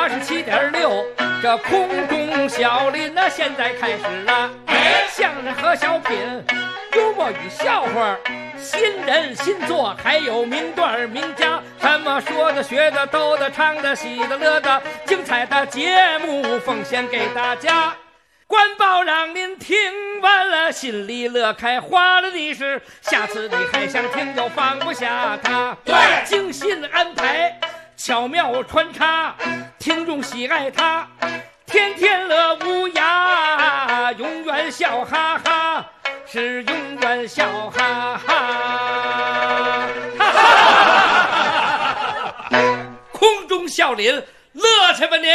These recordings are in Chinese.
87.6，这空中小林呢，现在开始了。相声和小品，幽默与笑话，新人新作，还有名段名家，什么说的、学的、逗的、唱的、喜的、乐的，精彩的节目奉献给大家。官报让您听完了，心里乐开花了的是，下次你还想听就放不下它。对，精心安排，巧妙穿插，听众喜爱它，天天乐无涯，永远笑哈哈，是永远笑哈哈。哈哈，空中笑林，乐去吧您！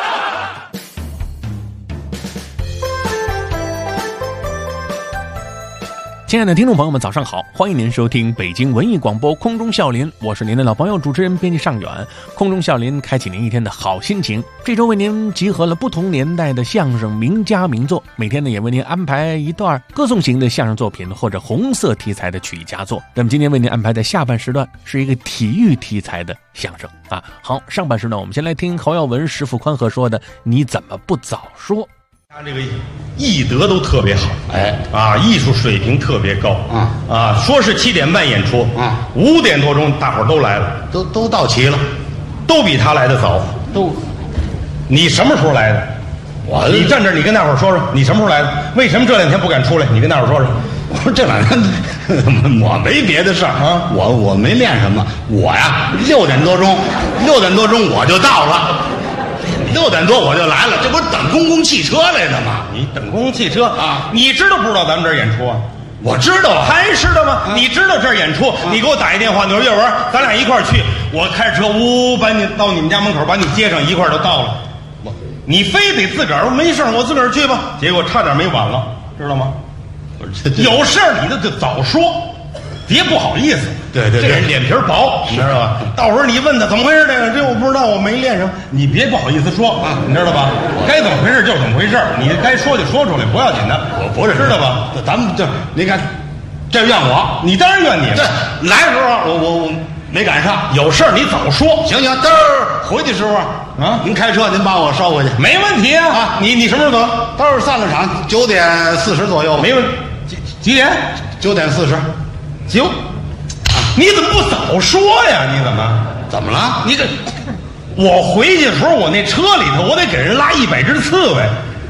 亲爱的听众朋友们，早上好！欢迎您收听北京文艺广播空中笑林，我是您的老朋友主持人编辑尚远。空中笑林开启您一天的好心情。这周为您集合了不同年代的相声名家名作，每天呢也为您安排一段歌颂型的相声作品或者红色题材的曲艺佳作。那么今天为您安排在下半时段是一个体育题材的相声啊。好，上半时段我们先来听侯耀文、石富宽和说的“你怎么不早说”。 他这个艺德都特别好，艺术水平特别高，说是7点半演出，5点多钟大伙儿都来了， 都到齐了， 都比他来的早。你什么时候来的？你站这儿，你跟大伙儿说说，你什么时候来的？为什么这2天不敢出来？你跟大伙儿说说。 我说这2天我没别的事儿啊，我没练什么，我呀6点多钟我就到了。6点多我就来了，这不是等公共汽车来的吗？ 你等公共汽车啊？你知道不知道咱们这儿演出啊？ 我知道， 还知道吗？你知道这儿演出，你给我打一电话，你说岳文，咱俩一块儿去，我开着车把你到你们家门口，把你接上，一块儿就到了。你非得自个儿没事我自个儿去吧，结果差点没晚了，知道吗？有事儿你就早说，别不好意思。 对， 这人脸皮薄，你知道吧？到时候你问他怎么回事，这我不知道，我没练上，你别不好意思说啊，你知道吧？该怎么回事就是怎么回事，你该说就说出来，不要紧的。 我不是， 知道吧？ 咱们这您看，这怨我， 你当然怨你了。 这来的时候我没赶上， 有事儿你早说。 行，等回去时候啊，您开车您把我捎回去， 没问题啊。你什么时候走？ 到时候散了场9点40左右， 没问题。几点 ？9点40。 行。你怎么不早说呀？你怎么了？你这，我回去的时候，我那车里头，我得给人拉100只刺猬，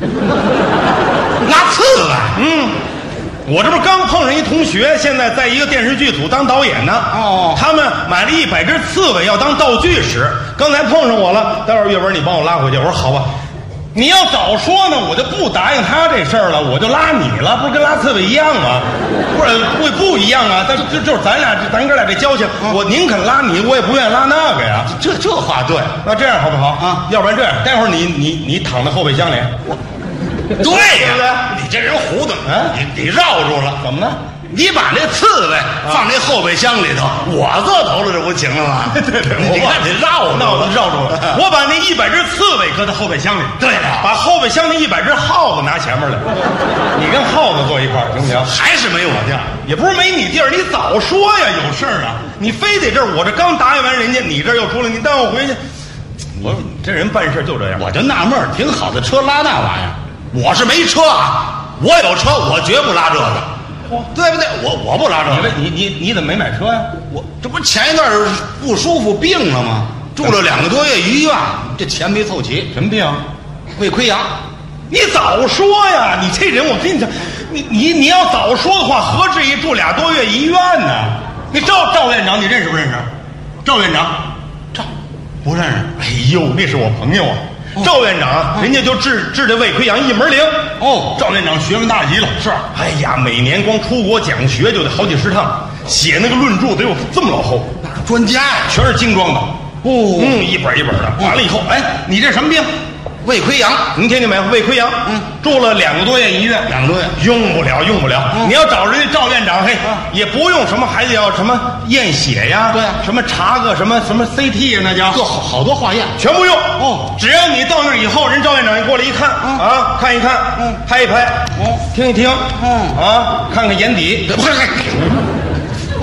拉刺猬。 我这不刚碰上一同学，现在在一个电视剧组当导演呢。他们买了100只刺猬要当道具使，刚才碰上我了。待会儿岳文你帮我拉回去。我说好吧。你要早说呢，我就不答应他这事儿了，我就拉你了，不是跟拉刺猬一样吗？不一样啊，但是就是咱哥俩这交情，我宁肯拉你，我也不愿意拉那个呀。 这话对， 那这样好不好啊？要不然这样，待会儿你躺在后备箱里。 对呀，你这人糊涂，你绕住了， 怎么了？ 你把那刺猬放那后备箱里头，我坐头了，这不行了吗？ 对， 你看你绕住了， 我把那100只刺猬搁在后备箱里， 对了， 把后备箱那100只耗子拿前面来，你跟耗子坐一块儿行不行？ 还是没我地儿， 也不是没你地儿，你早说呀，有事儿啊，你非得这儿，我这刚答应完人家，你这儿又出来，你带我回去，你这人办事就这样。 我就纳闷，挺好的车拉那玩意儿，我是没车啊，我有车，我绝不拉这个。对不对？我不拉这个。 你怎么没买车呀？ 我这不前一段不舒服病了吗？住了2个多月医院，这钱没凑齐。 什么病？ 胃溃疡。 你早说呀！你这人，我跟你讲，你要早说的话，何至于住2多月医院呢？那赵院长你认识不认识？赵院长， 不认识。 哎呦，那是我朋友啊。赵院长，人家就治这胃溃疡一门灵。赵院长学问大极了。是，哎呀，每年光出国讲学就得好几10趟，写那个论著得有这么老厚。 那是专家呀， 全是精装的。一本一本的。完了以后，你这什么病？ 胃溃疡， 您听见没有？胃溃疡，住了2个多月医院 ，2个多月， 用不了。你要找人家赵院长，也不用什么，还得要什么验血呀， 对， 什么查个什么 CT 呀，那叫好多化验， 全不用。只要你到那儿以后，人赵院长一过来一看，看一看，拍一拍，听一听，看看眼底。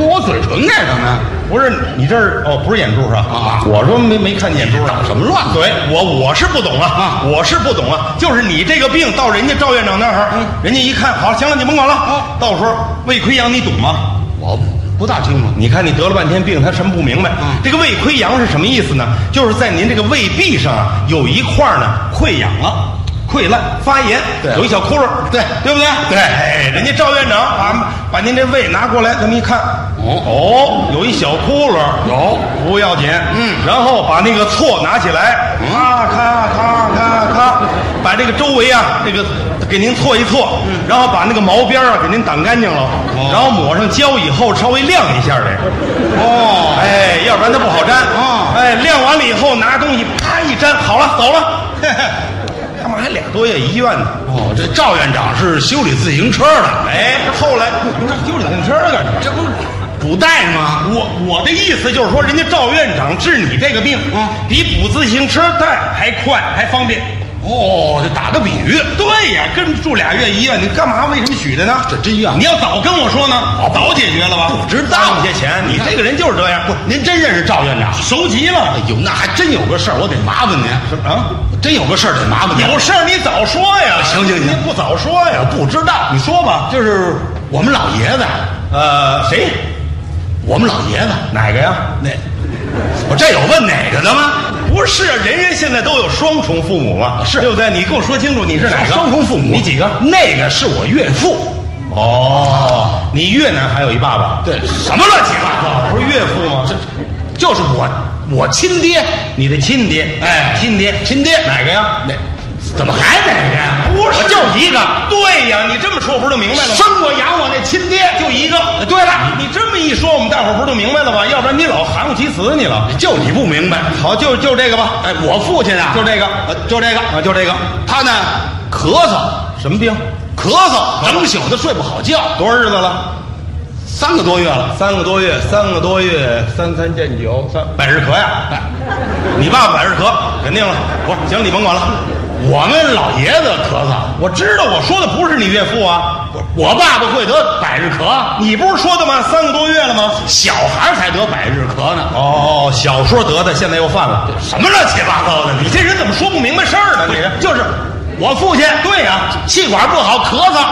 吐我嘴唇干什么呀？ 不是你这儿哦，不是眼珠是吧？ 啊， 我说没看见眼珠搞什么乱？ 对，我是不懂啊，我是不懂啊。就是你这个病到人家赵院长那儿，人家一看，好，行了，你甭管了。到时候胃溃疡你懂吗？ 我不大清楚。 你看你得了半天病，他什么不明白？这个胃溃疡是什么意思呢？就是在您这个胃壁上啊，有一块呢溃疡了。溃烂发炎，有一小窟窿，对不对？对，哎，人家赵院长把您这胃拿过来，这么一看，有一小窟窿，有不要紧，然后把那个锉拿起来，咔，把这个周围啊，这个给您搓一搓，然后把那个毛边啊给您掸干净了，然后抹上胶以后稍微晾一下来，哎，要不然它不好粘，哎，晾完了以后拿东西啪一粘，好了，走了。干嘛还2多月医院呢？ 这赵院长是修理自行车的。 哎，后来修理自行车的干什么？ 这不是补带吗？ 我的意思就是说，人家赵院长治你这个病，比补自行车带还快还方便。 这打个比喻。 对呀，跟住2月医院，你干嘛？为什么许的呢？ 这真要你要早跟我说呢，早解决了吧？ 不知道这些钱，你这个人就是这样。 不，您真认识赵院长？ 熟极了。 哎呦，那还真有个事儿，我得麻烦您。真有个事儿得麻烦您。 有事儿你早说呀。 行， 你不早说呀？ 我不知道， 你说吧。 就是我们老爷子。 谁？ 我们老爷子哪个呀？ 我这有问哪个的吗？ 不是，人现在都有双重父母嘛， 是对不对？你给我说清楚，你是哪个？ 双重父母， 你几个？ 那个是我岳父。 你越南还有一爸爸？ 对，什么乱七八糟？ 不是岳父吗？ 就是我亲爹， 你的亲爹。 哎，亲爹哪个呀？ 怎么还哪个呀？ 不是， 我就一个。 对呀，你这么说不是就明白了吗？ 生我养我那亲爹就一个。 对了， 你这么一说，我们大伙不是就明白了吗？要不然你老含糊其辞你了。 就你不明白。 好，就这个吧。 哎，我父亲啊， 就这个， 就这个。他呢，咳嗽， 什么病？ 咳嗽，整宿的睡不好觉。 多少日子了 ？3个多月了。 3个多月，3见9，百日咳呀！你爸爸百日咳，肯定了。不是，行，你甭管了。 我们老爷子咳嗽， 我知道，我说的不是你岳父啊。 我爸爸会得百日咳， 你不是说的吗？3个多月了吗？ 小孩才得百日咳呢。 小时候得的，现在又犯了， 什么乱七八糟的？ 你这人怎么说不明白事儿呢？你就是我父亲， 对呀， 气管不好，咳嗽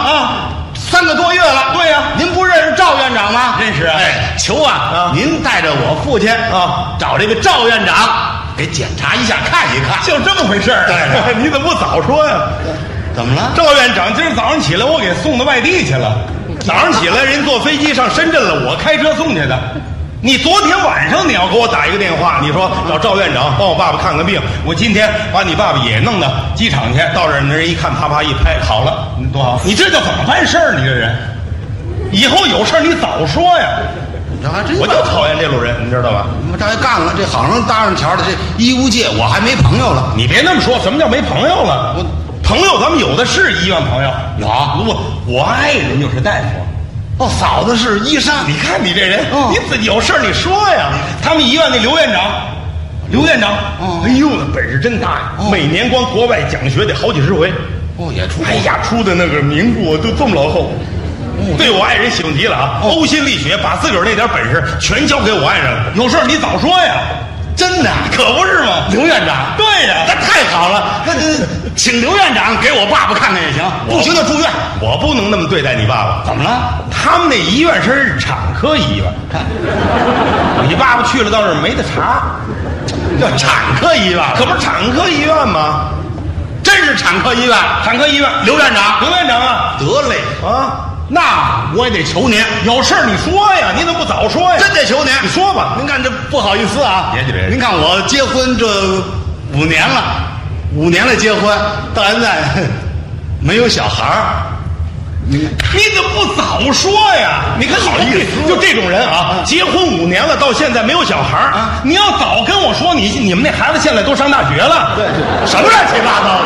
3个多月了。 对呀， 您不认识赵院长吗？ 认识啊。 哎，求您带着我父亲找这个赵院长给检查一下，看一看。 就这么回事儿。对，你怎么不早说呀？ 怎么了？ 赵院长今儿早上起来，我给送到外地去了。早上起来，人坐飞机上深圳了，我开车送去的。你昨天晚上你要给我打一个电话，你说找赵院长帮我爸爸看看病，我今天把你爸爸也弄到机场去，到这儿人一看，啪啪一拍，好了，多好！你这叫怎么办事儿？你这人，以后有事儿你早说呀！我就讨厌这种人，你知道吧？ 这还干了，这好上搭上桥的，这医务界我还没朋友了。 你别那么说，什么叫没朋友了？朋友咱们有的是医院朋友。 有， 我爱人就是大夫。 嫂子是医生。 你看你这人，你自己有事你说呀。他们医院那刘院长，哎呦，那本事真大呀！每年光国外讲学得好几十回。 也出。 哎呀，出的那个名著都这么老厚。对我爱人喜欢极了啊，呕心沥血，把自个儿那点本事全交给我爱人了。有事你早说呀。 真的， 可不是吗？ 刘院长， 对呀， 那太好了。那请刘院长给我爸爸看看也行，不行就住院。 我不能那么对待你爸爸。 怎么了？ 他们那医院是产科医院，你爸爸去了到这儿没得查， 叫产科医院， 可不是产科医院吗？ 真是产科医院，刘院长啊，得嘞啊。那我也得求您， 有事你说呀，你怎么不早说呀？ 真得求您， 你说吧。 您看这不好意思啊， 别， 您看我结婚这5年了，结婚到现在没有小孩儿， 你怎么不早说呀？你看好意思， 就这种人啊，结婚5年了，到现在没有小孩儿，你要早跟我说，你们那孩子现在都上大学了， 对，什么乱七八糟的。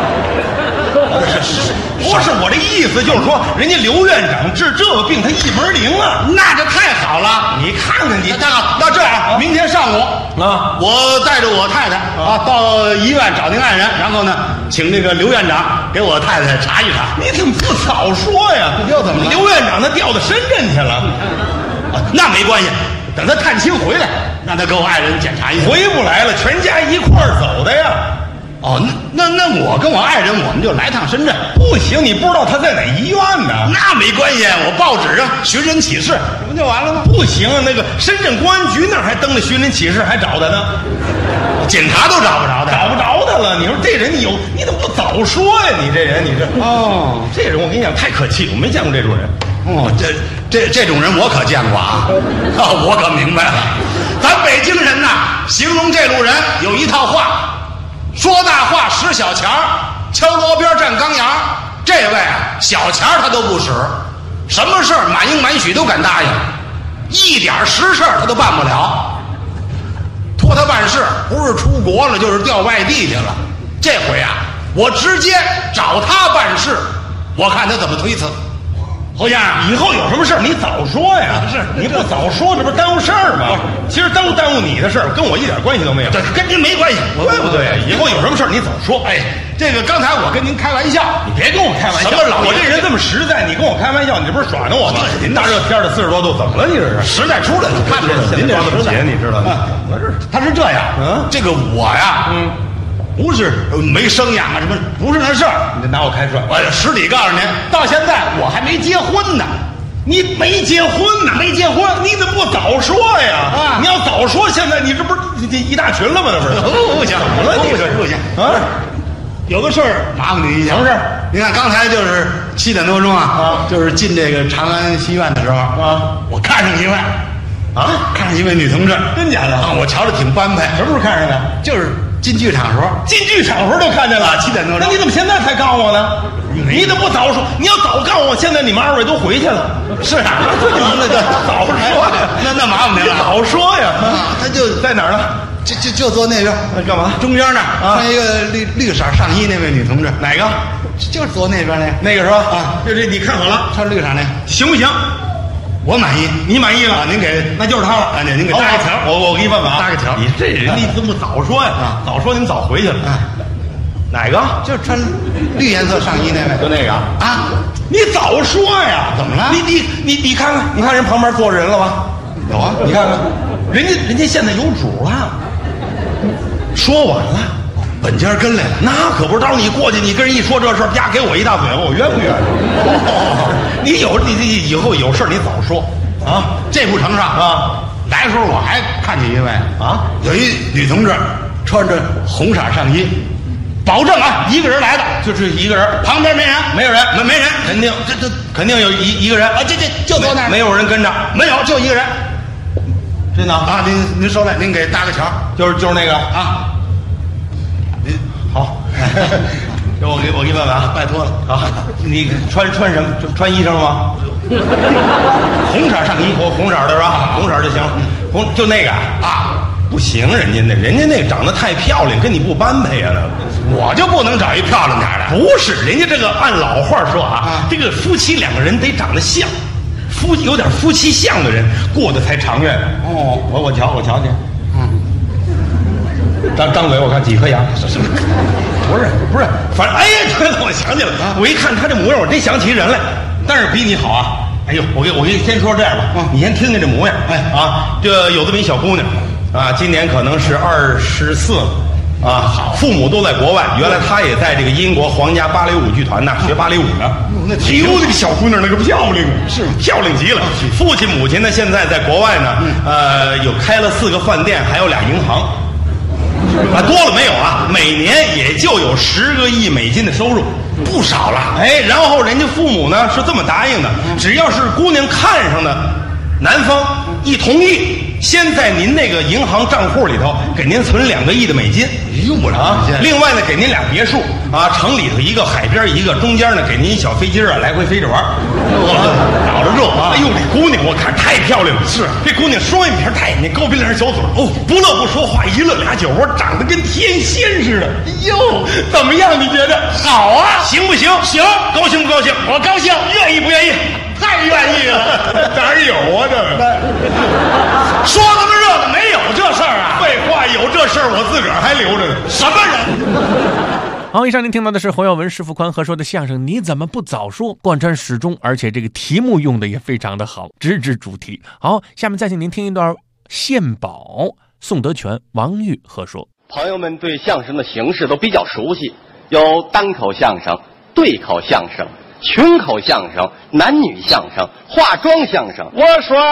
不是我这意思，就是说，人家刘院长治这个病，他一门灵啊， 那就太好了。 你看看你， 那这样，明天上午我带着我太太到医院找您爱人，然后呢，请那个刘院长给我太太查一查。 你怎么不早说呀？ 又怎么了？ 刘院长他调到深圳去了。 那没关系，等他探亲回来，让他给我爱人检查一下。 回不来了，全家一块儿走的呀。 哦，那我跟我爱人我们就来趟深圳。 不行，你不知道他在哪医院呢？ 那没关系，我报纸上寻人启事，这不就完了吗？ 不行，那个深圳公安局那儿还登了寻人启事，还找他呢。 警察都找不着他， 找不着他了。你说这人你怎么不早说呀？你这人，你这这人我跟你讲太可气，我没见过这种人。 这种人我可见过啊！我可明白了，咱北京人呐，形容这路人有一套话：说大话使小钱儿，敲锣边站钢牙。这位啊，小钱儿他都不使，什么事儿满应满许都敢答应，一点实事儿他都办不了。托他办事，不是出国了就是调外地去了。这回啊，我直接找他办事，我看他怎么推辞。侯先生， 以后有什么事儿你早说呀！ 是你不早说，这不是耽误事儿吗？其实耽误你的事儿，跟我一点关系都没有。 这跟您没关系， 对不对？以后有什么事儿你早说。 哎，这个刚才我跟您开玩笑， 你别跟我开玩笑。 什么老我这人这么实在，你跟我开玩笑，你这不是耍弄我吗？ 您大热天的40多度，怎么了？你这是时代出来了，看着您这时节，你知道吗？我这他是这样，这个我呀，不是没生养啊，什么不是那事儿。 你拿我开涮， 我实底告诉您，到现在我还没结婚呢。 你没结婚呢？ 没结婚， 你怎么不早说呀？ 啊！ 你要早说，现在你这不是这一大群了吗？这不是？ 不行， 怎么了？你这不行啊！ 有个事儿麻烦您一下。 什么事儿？ 您看刚才就是7点多钟啊，就是进这个长安西院的时候啊， 我看上一位看上一位女同志， 真假的啊？我瞧着挺般配。 什么时候看上的？ 就是进剧场时候， 进剧场时候都看见了。 7点多钟。 那你怎么现在才告诉我呢？你怎么不早说？你要早告诉我，现在你们2位都回去了。 是啊， 那就早说呀。 那麻烦您了， 早说呀。 他就在哪儿呢？ 就坐那边。 干嘛？ 中间呢，穿一个绿色上衣那位女同志。 哪个？ 就是坐那边那个是吧？ 啊， 这你看好了， 穿绿色那个行不行？ 我满意， 你满意了？ 您给， 那就是他了。 啊，您给搭个条。 我给你问问啊， 搭个条。 你这人你怎么不早说呀？早说你们早回去了。哪个？ 就是穿绿颜色上衣那位。 就那个啊？ 你早说呀！ 怎么了？ 你看看，你看人旁边坐着人了吧？ 有啊， 你看看，人家现在有主了。说完了， 本家跟来了， 那可不是。到时候你过去，你跟人一说这事儿，啪给我一大嘴巴，我冤不冤？你以后有事儿你早说啊！ 这不成上啊！ 来的时候我还看见一位啊， 有一女同志穿着红色上衣，保证啊，一个人来的， 就是一个人， 旁边没人， 没有人， 没人， 肯定这肯定有一个人啊，这就坐那儿， 没有人跟着， 没有，就一个人。 真的啊，您收来，您给搭个桥， 就是那个啊。 您好，我给你问问啊， 拜托了啊！你穿什么？穿衣裳吗？ 红色上衣， 红色的是吧？红色就行，就那个啊，不行，人家那长得太漂亮，跟你不般配啊！ 我就不能找一漂亮点的？ 不是，人家这个按老话说啊，这个夫妻2个人得长得像。有点夫妻相的人过得才长远。 哦， 我瞧去。张嘴，我看几颗牙。不是，反正对了，我想起来了。我一看他这模样，我真想起人来。但是比你好啊。哎呦，我给你先说这样吧。你先听听这模样。这有这么一小姑娘啊，今年可能是24了。啊，父母都在国外，原来她也在这个英国皇家芭蕾舞剧团呢，学芭蕾舞呢。那个小姑娘那个漂亮，是漂亮极了。父亲母亲呢，现在在国外呢，有开了4个饭店，还有2银行。啊，多了没有啊？每年也就有10个亿美金的收入，不少了。然后人家父母呢是这么答应的，只要是姑娘看上的男方一同意。先在您那个银行账户里头给您存2个亿的美金， 用不着另外呢，给您俩别墅啊，城里头一个，海边一个，中间呢给您一小飞机啊，来回飞着玩。 脑着肉啊！ 哎呦，这姑娘我看太漂亮了。是，这姑娘双眼皮大眼睛，高鼻梁小嘴不乐不说话，一乐俩酒窝，长得跟天仙似的。哎呦，怎么样？你觉得好啊？行不行？行，高兴不高兴？我高兴，愿意不愿意？太愿意了，哪有啊这个？ 说那么热闹，没有这事儿啊？ 废话，有这事儿我自个儿还留着呢。 什么人？ 好，以上您听到的是侯耀文、施富宽合说的相声《你怎么不早说》，贯穿始终，而且这个题目用的也非常的好，直指主题。好，下面再请您听一段献宝，宋德全、王玉合说。 朋友们对相声的形式都比较熟悉，有单口相声、对口相声、群口相声、男女相声、化妆相声。 我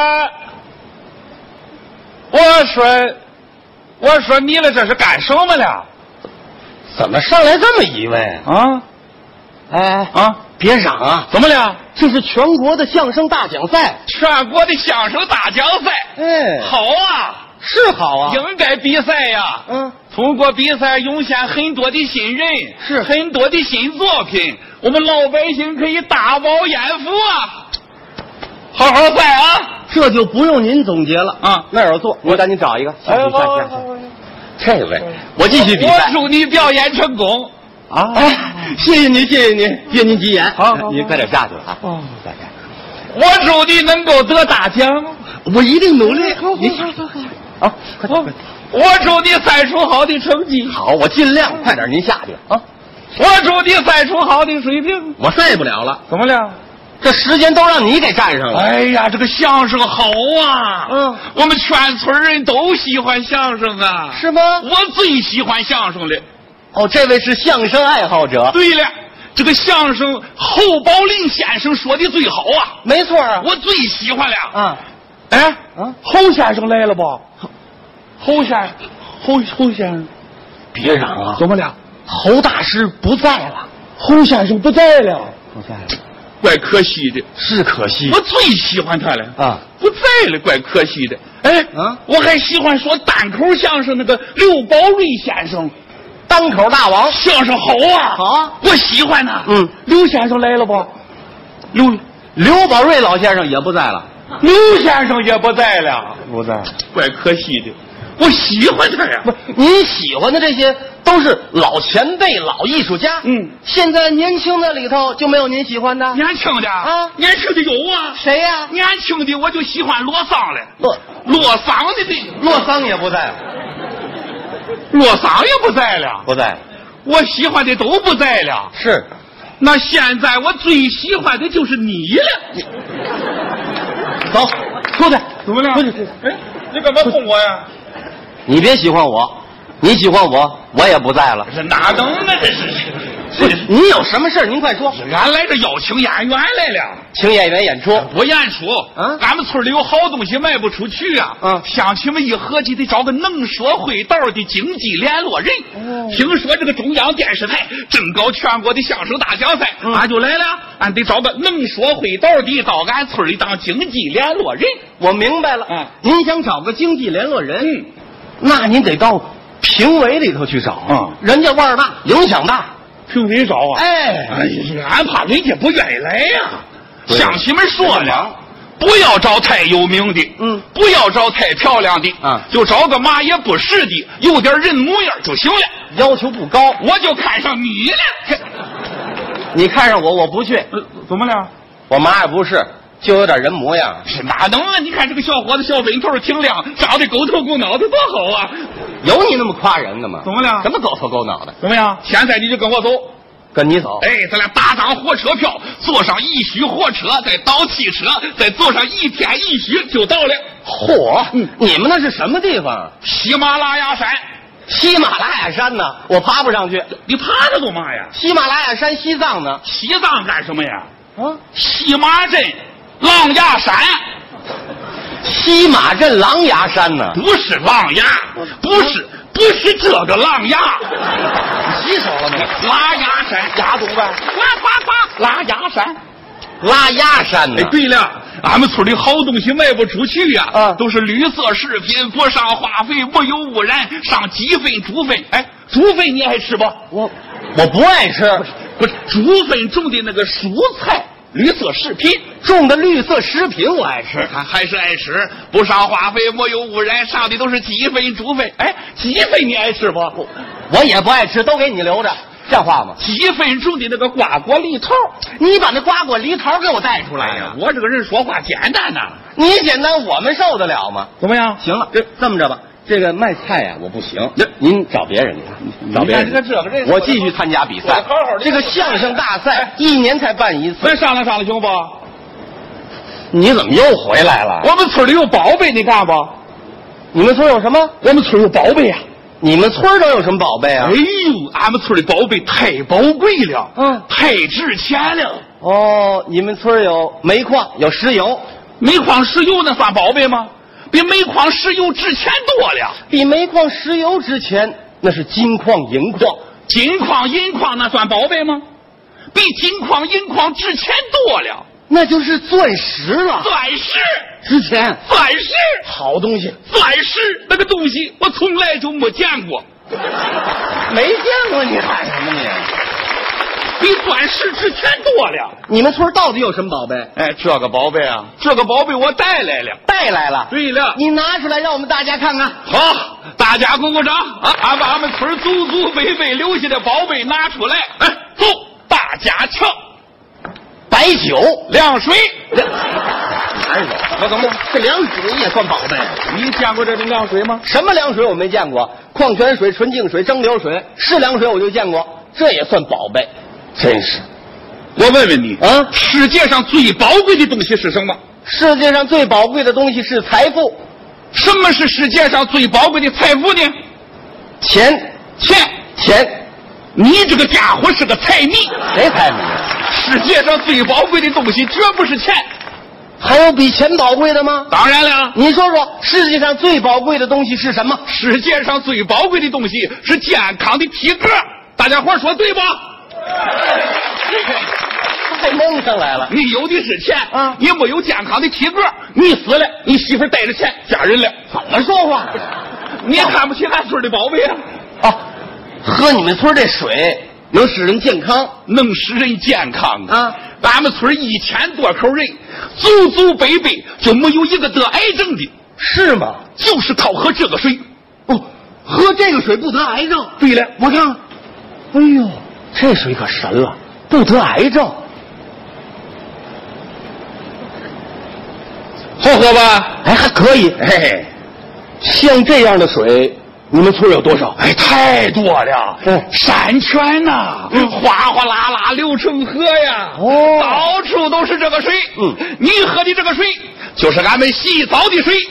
说你了，这是干什么了？ 怎么上来这么一位啊？ 别嚷啊！ 怎么了？ 这是全国的相声大奖赛， 全国的相声大奖赛。 哎， 好啊， 是好啊， 应该比赛呀。通过比赛涌现很多的新人， 是很多的新作品，我们老百姓可以大饱眼福啊！好好赛啊！ 这就不用您总结了啊， 那儿有座，我赶紧找一个。下。这位，我继续比赛。 我祝你表演成功啊！谢谢您，谢谢您吉言。 好， 您快点下去啊！再见。 我祝你能够得大奖， 我一定努力。您下。好，快点。 我祝你赛出好的成绩。 好，我尽量快点。您下去啊！ 我祝你赛出好的水平。 我赛不了了。 怎么了？ 这时间都让你给占上了。 哎呀，这个相声好啊！我们全村人都喜欢相声啊。 是吗？ 我最喜欢相声了。 哦，这位是相声爱好者。 对了，这个相声侯宝林先生说的最好啊。 没错啊， 我最喜欢了。 侯先生来了不？ 侯先生， 别嚷啊！ 怎么了？ 侯大师不在了。 侯先生不在了。 不在了。 怪可惜的， 是可惜。 我最喜欢他了啊， 不在了，怪可惜的。我还喜欢说单口相声那个刘宝瑞先生， 单口大王， 相声好啊， 好啊， 我喜欢他。 刘先生来了不？刘宝瑞老先生也不在了， 刘先生也不在了， 不在， 怪可惜的。我喜欢他呀！ 不，您喜欢的这些都是老前辈、老艺术家。现在年轻的里头就没有您喜欢的？ 年轻的啊，年轻的有啊。 谁呀？ 年轻的我就喜欢洛桑了。洛桑的对， 洛桑也不在了。 洛桑也不在了， 不在。 我喜欢的都不在了。 是。 那现在我最喜欢的就是你了。 走，出去。 怎么了？ 出去。 你干嘛碰我呀？ 你别喜欢我，你喜欢我，我也不在了。 这哪能呢？这是。 您有什么事您快说。 俺来这邀请演员来了， 请演员演出。 不演出俺们村里有好东西卖不出去啊。乡亲们一合计得找个能说会道的经济联络人。听说这个中央电视台正搞全国的相声大奖赛，俺就来了。俺得找个能说会道的到俺村里当经济联络人。 我明白了。您想找个经济联络人，那您得到评委里头去找。人家腕儿大，影响大。 评委找啊！俺怕人家不愿意来呀。乡亲们说了，不要找太有名的，不要找太漂亮的，就找个嘛也不是的，有点人模样就行了。 要求不高， 我就看上你了。 你看上我，我不去。 怎么了？ 我嘛也不是，就有点人模样。 是哪能啊？你看这个小伙子，小粉头挺亮，长得狗头狗脑的，多好啊！ 有你那么夸人的吗？ 怎么了？ 什么狗头狗脑的？ 怎么样？现在你就跟我走。 跟你走。 咱俩搭张火车票，坐上一宿火车，再倒汽车，再坐上一天一宿就到了。 嚯！你们那是什么地方？ 喜马拉雅山。 喜马拉雅山呢？我爬不上去。 你爬它干嘛呀？ 喜马拉雅山，西藏呢？ 西藏干什么呀？西马镇狼牙山。 西马镇狼牙山呢？ 不是狼牙，不是这个狼牙。 洗手了没？ 拉牙山， 牙毒呗。 拉牙山， 拉牙山呢？ 对了，俺们村里好东西卖不出去呀，都是绿色食品，不上化肥，没有污染，上鸡粪、猪粪。猪粪你爱吃不？ 我不爱吃。 不是猪粪种的那个蔬菜。绿色食品种的绿色食品我爱吃， 还是爱吃，不上化肥，没有污染，上的都是鸡粪、猪粪。鸡粪你爱吃不？ 我也不爱吃，都给你留着，像话吗？ 鸡粪种的那个瓜果梨桃， 你把那瓜果梨桃给我带出来呀！ 我这个人说话简单呐。 你简单，我们受得了吗？ 怎么样？ 行了，这么着吧， 这个卖菜呀，我不行，您找别人去，找别人。我继续参加比赛。这个相声大赛1年才办一次。 咱商量商量行不？ 你怎么又回来了？ 我们村里有宝贝，你看不？ 你们村有什么？ 我们村有宝贝啊！ 你们村都有什么宝贝啊？ 哎呦，俺们村的宝贝太宝贵了，太值钱了。 哦，你们村有煤矿，有石油。 煤矿石油那算宝贝吗？比煤矿石油值钱多了。 比煤矿石油值钱，那是金矿银矿。 金矿银矿那算宝贝吗？比金矿银矿值钱多了。 那就是钻石了。 钻石值钱。 钻石好东西。 钻石那个东西我从来就没见过。 没见过你喊什么你？ 比钻石值钱多了。 你们村到底有什么宝贝？ 哎，这个宝贝啊，这个宝贝我带来了。 带来了？ 对了， 你拿出来让我们大家看看。 好，大家鼓鼓掌啊！俺把俺们村祖祖辈辈留下的宝贝拿出来。哎，走，大家瞧。 白酒、 凉水。 哪有？我怎么这凉水也算宝贝？ 你见过这种凉水吗？ 什么凉水我没见过？矿泉水、纯净水、蒸馏水，是凉水我就见过，这也算宝贝。真是， 我问问你啊，世界上最宝贵的东西是什么？ 世界上最宝贵的东西是财富。 什么是世界上最宝贵的财富呢？ 钱。 你这个家伙是个财迷。 谁财迷？ 世界上最宝贵的东西绝不是钱。 还有比钱宝贵的吗？ 当然了。 你说说，世界上最宝贵的东西是什么？ 世界上最宝贵的东西是健康的体格。大家伙说对吧？ 太蒙上来了。 你有的是钱啊，你没有健康的体格，你死了，你媳妇带着钱嫁人了。 怎么说话？ 你也看不起俺村的宝贝啊？ 啊，喝你们村这水能使人健康， 能使人健康啊！ 俺们村1000多口人，祖祖辈辈就没有一个得癌症的。 是吗？ 就是靠喝这个水。 哦，喝这个水不得癌症。 对了， 我看，哎呦，这水可神了，不得癌症。 好喝吧？ 哎，还可以。 哎， 像这样的水，你们村有多少？ 哎，太多了。山泉呐，哗哗啦啦流成河呀。到处都是这个水。你喝的这个水就是俺们洗澡的水。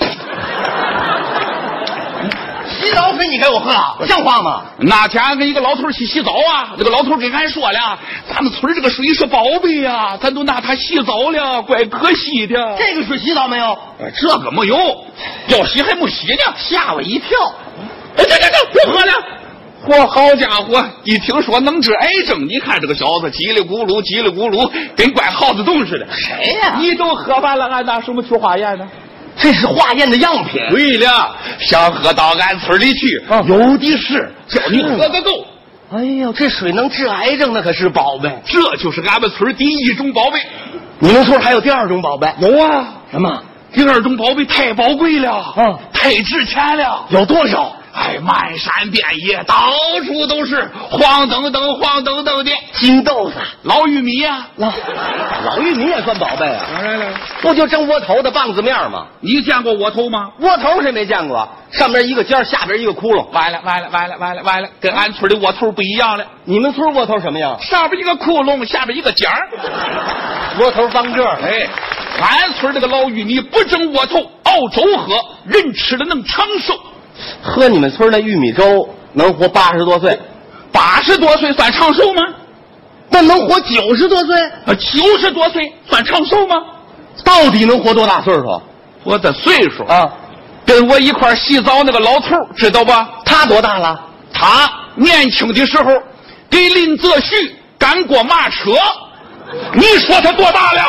洗澡水你给我喝了，像话吗？ 那天跟一个老头去洗澡啊，那个老头给俺说了，咱们村这个水是宝贝呀，咱都拿它洗澡了，怪可惜的。 这个水洗澡没有？ 这个没有，要洗还没洗呢， 吓我一跳。 哎，这别喝了。我好家伙，一听说能治癌症，你看这个小子叽里咕噜叽里咕噜，跟关耗子洞似的。 谁呀？ 你都喝完了，俺拿什么去化验呢？ 这是化验的样品。 对了，想喝到俺村里去，有的是，叫你喝个够。 哎呦，这水能治癌症，那可是宝贝。 这就是俺们村第一种宝贝。 你们村还有第二种宝贝？ 有啊。 什么？ 第二种宝贝太宝贵了，太值钱了。 有多少？ 哎，漫山遍野，到处都是黄澄澄的金豆子、 老玉米呀。 老玉米也算宝贝啊？ 当然了， 不就蒸窝头的棒子面吗？ 你见过窝头吗？ 窝头谁没见过？上边一个尖，下边一个窟窿。 歪了，跟俺村的窝头不一样了。 你们村窝头什么样？ 上边一个窟窿，下边一个尖儿。 窝头方个。 哎，俺村这个老玉米不蒸窝头，熬粥喝，人吃了能长寿。 喝你们村的玉米粥能活80多岁 ，80多岁算长寿吗？ 那能活90多岁 ？90多岁算长寿吗？ 到底能活多大岁数？ 我的岁数啊， 跟我一块洗澡那个老头知道吧？ 他多大了？ 他年轻的时候给林则徐赶过马车，你说他多大了？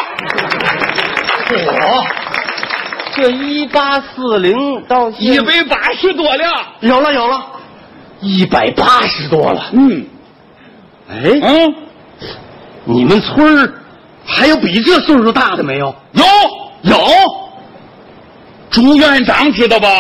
我这1840到 180多了。 有了，180多了。你们村还有比这岁数大的没有？有，朱元璋知道吧？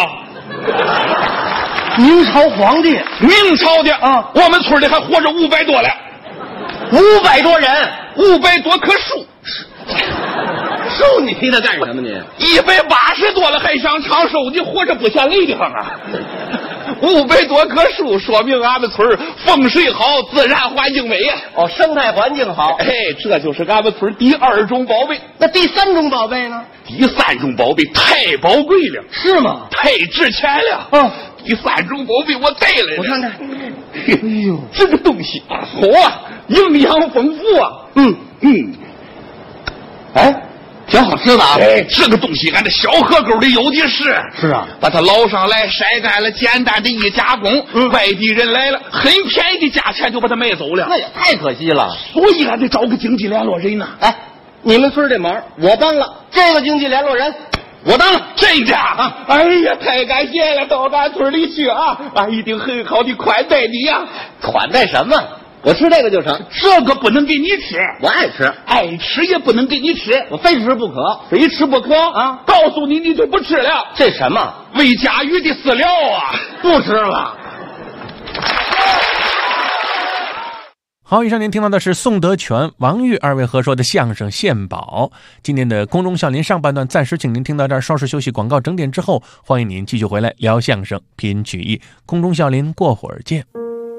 明朝皇帝， 明朝的啊。我们村里还活着500多了， 500多人 ，500多棵树。 寿你提它干什么你 ？180多了还想长寿，你活着不嫌累的慌啊！500多棵树，说明俺们村风水好，自然环境美呀。 哦，生态环境好。 哎，这就是俺们村第2种宝贝。 那第3种宝贝呢？ 第3种宝贝太宝贵了， 是吗？ 太值钱了。 哦， 第3种宝贝我带来了， 我看看。 哎呦，这个东西啊，好啊，营养丰富啊。 哎，挺好吃的啊！ 哎，这个东西俺这小河沟里有的是。 是啊， 把它捞上来，晒干了，简单的一加工，外地人来了，很便宜的价钱就把它买走了。 那也太可惜了。 所以俺得找个经济联络人呢。 哎，你们村这忙我帮了，这个经济联络人我当了。 真的啊！哎呀，太感谢了，到俺村里去啊，俺一定很好的款待你呀。 款待什么？我吃这个就成。 这个不能给你吃， 我爱吃， 爱吃也不能给你吃， 我非吃不可， 非吃不可啊！ 告诉你，你就不吃了。 这什么？ 魏家鱼的饲料啊！ 不吃了。 好，以上您听到的是宋德全、王玉二位合说的相声《献宝》。今天的空中笑林上半段暂时请您听到这儿，稍事休息，广告整点之后，欢迎您继续回来聊相声、品曲艺。空中笑林，过会儿见。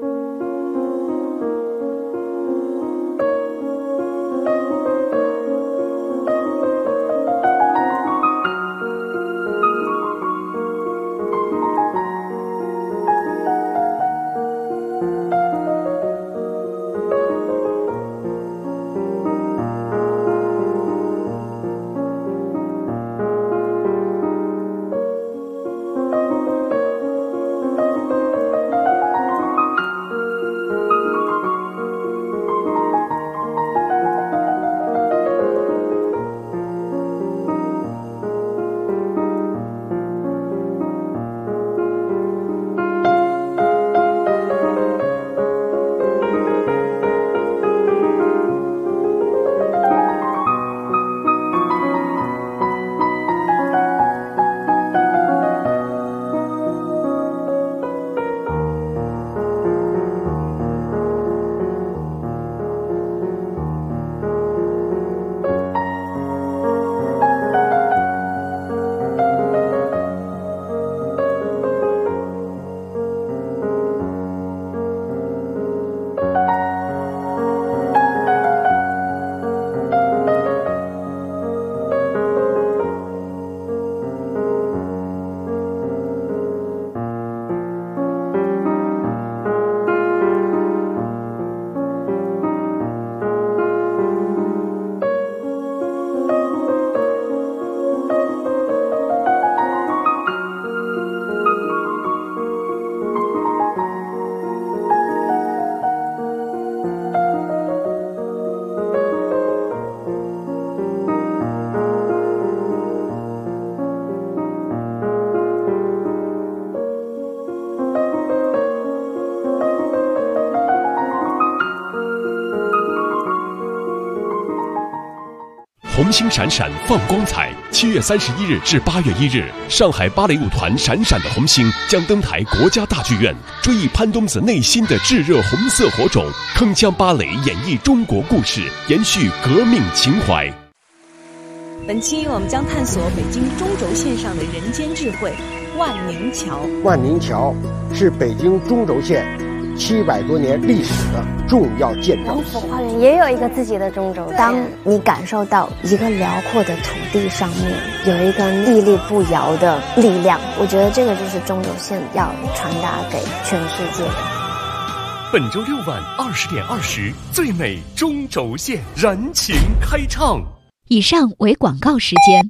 红星闪闪放光彩，7月31日至8月1日，上海芭蕾舞团闪闪的红星将登台国家大剧院，追忆潘冬子内心的炙热红色火种，铿锵芭蕾演绎中国故事，延续革命情怀。 本期我们将探索北京中轴线上的人间智慧——万宁桥。 万宁桥是北京中轴线700多年历史的重要建筑。 龙府花园也有一个自己的中轴线。当你感受到一个辽阔的土地上面有一个屹立不摇的力量，我觉得这个就是中轴线要传达给全世界的。 本周6晚20点20，最美中轴线燃情开唱。 以上为广告时间。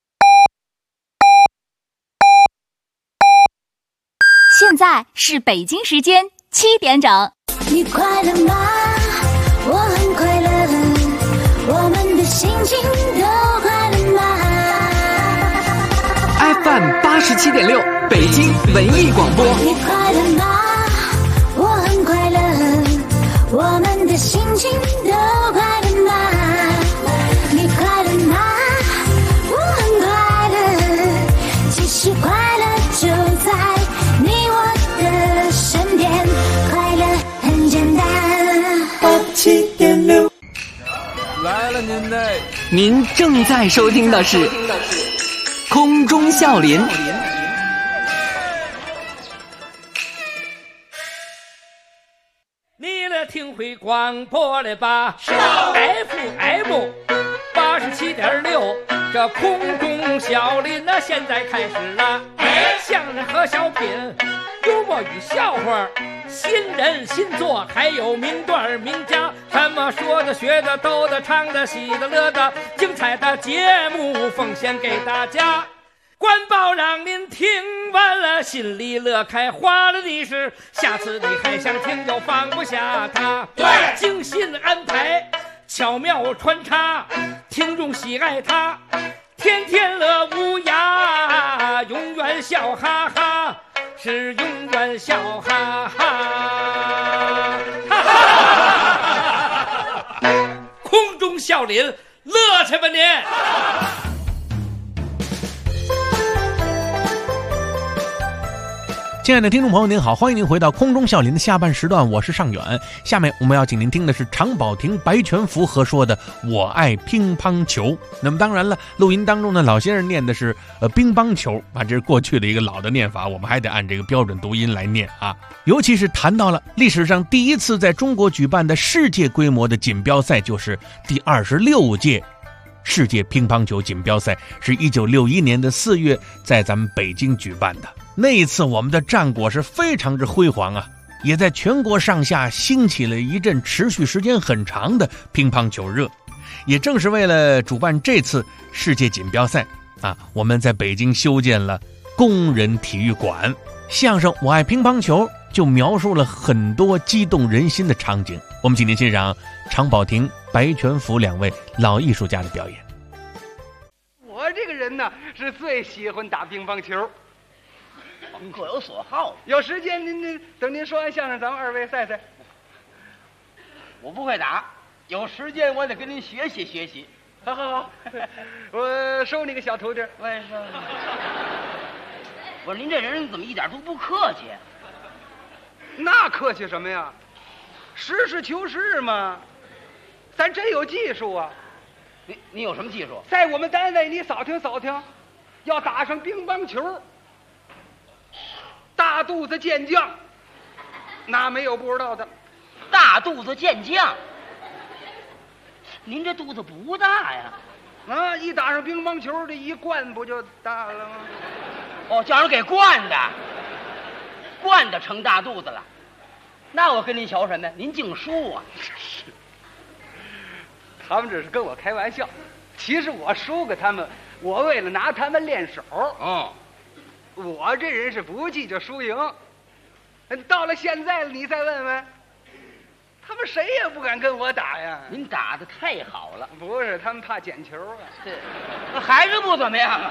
现在是北京时间7点整。 你快乐吗？我很快乐，我们的心情都快乐吗 ？FM87.6，北京文艺广播。 你快乐吗？我很快乐，我们的心情都快乐吗？你快乐吗？我很快乐，其实快乐就在你我的身边，快乐很简单。 87.6， 来了了您呢。您正在收听的是空中笑林。 你来听会广播了吧？是 FM 87.6，这空中笑林那现在开始了。相声和小品，幽默与笑话，新人新作，还有名段名家，什么说的学的逗的唱的喜的乐的，精彩的节目奉献给大家。官报让您听完了心里乐开花了的是，下次你还想听就放不下它。对，精心安排，巧妙穿插，听众喜爱它，天天乐无涯，永远笑哈哈，是永远笑哈哈。空中笑林，乐去吧您！ 亲爱的听众朋友您好，欢迎您回到空中笑林的下半时段，我是尚远。下面我们要请您听的是常宝霆、白全福合说的我爱乒乓球。那么当然了，录音当中呢，老先生念的是乒乓球啊，这是过去的一个老的念法，我们还得按这个标准读音来念啊。尤其是谈到了历史上第一次在中国举办的世界规模的锦标赛，就是第26届世界乒乓球锦标赛，是1961年的4月在咱们北京举办的。那一次我们的战果是非常之辉煌啊，也在全国上下兴起了一阵持续时间很长的乒乓球热。也正是为了主办这次世界锦标赛啊，我们在北京修建了工人体育馆。相声《我爱乒乓球》就描述了很多激动人心的场景。我们请您欣赏常宝霆、白全福两位老艺术家的表演。 我这个人呢，是最喜欢打乒乓球。 各有所好。 有时间您等您说完相声，咱们二位赛赛。 我不会打，有时间我得跟您学习学习。 好好好，我收你个小徒弟。 为什么？不是您这人怎么一点都不客气？ 那客气什么呀？实事求是嘛。咱真有技术啊。 你有什么技术？ 在我们单位，你扫听扫听，要打上乒乓球。大肚子健将，那没有不知道的。 大肚子健将，您这肚子不大呀？ 啊，一打上乒乓球，这一灌不就大了吗？ 哦，叫人给灌的成大肚子了。那我跟您学什么呀？您净输啊！ 是，他们这是跟我开玩笑。其实我输给他们，我为了拿他们练手。 哦。 我这人是不计较输赢，到了现在了，你再问问，他们谁也不敢跟我打呀。 您打得太好了。 不是，他们怕捡球啊。 对，还是不怎么样啊。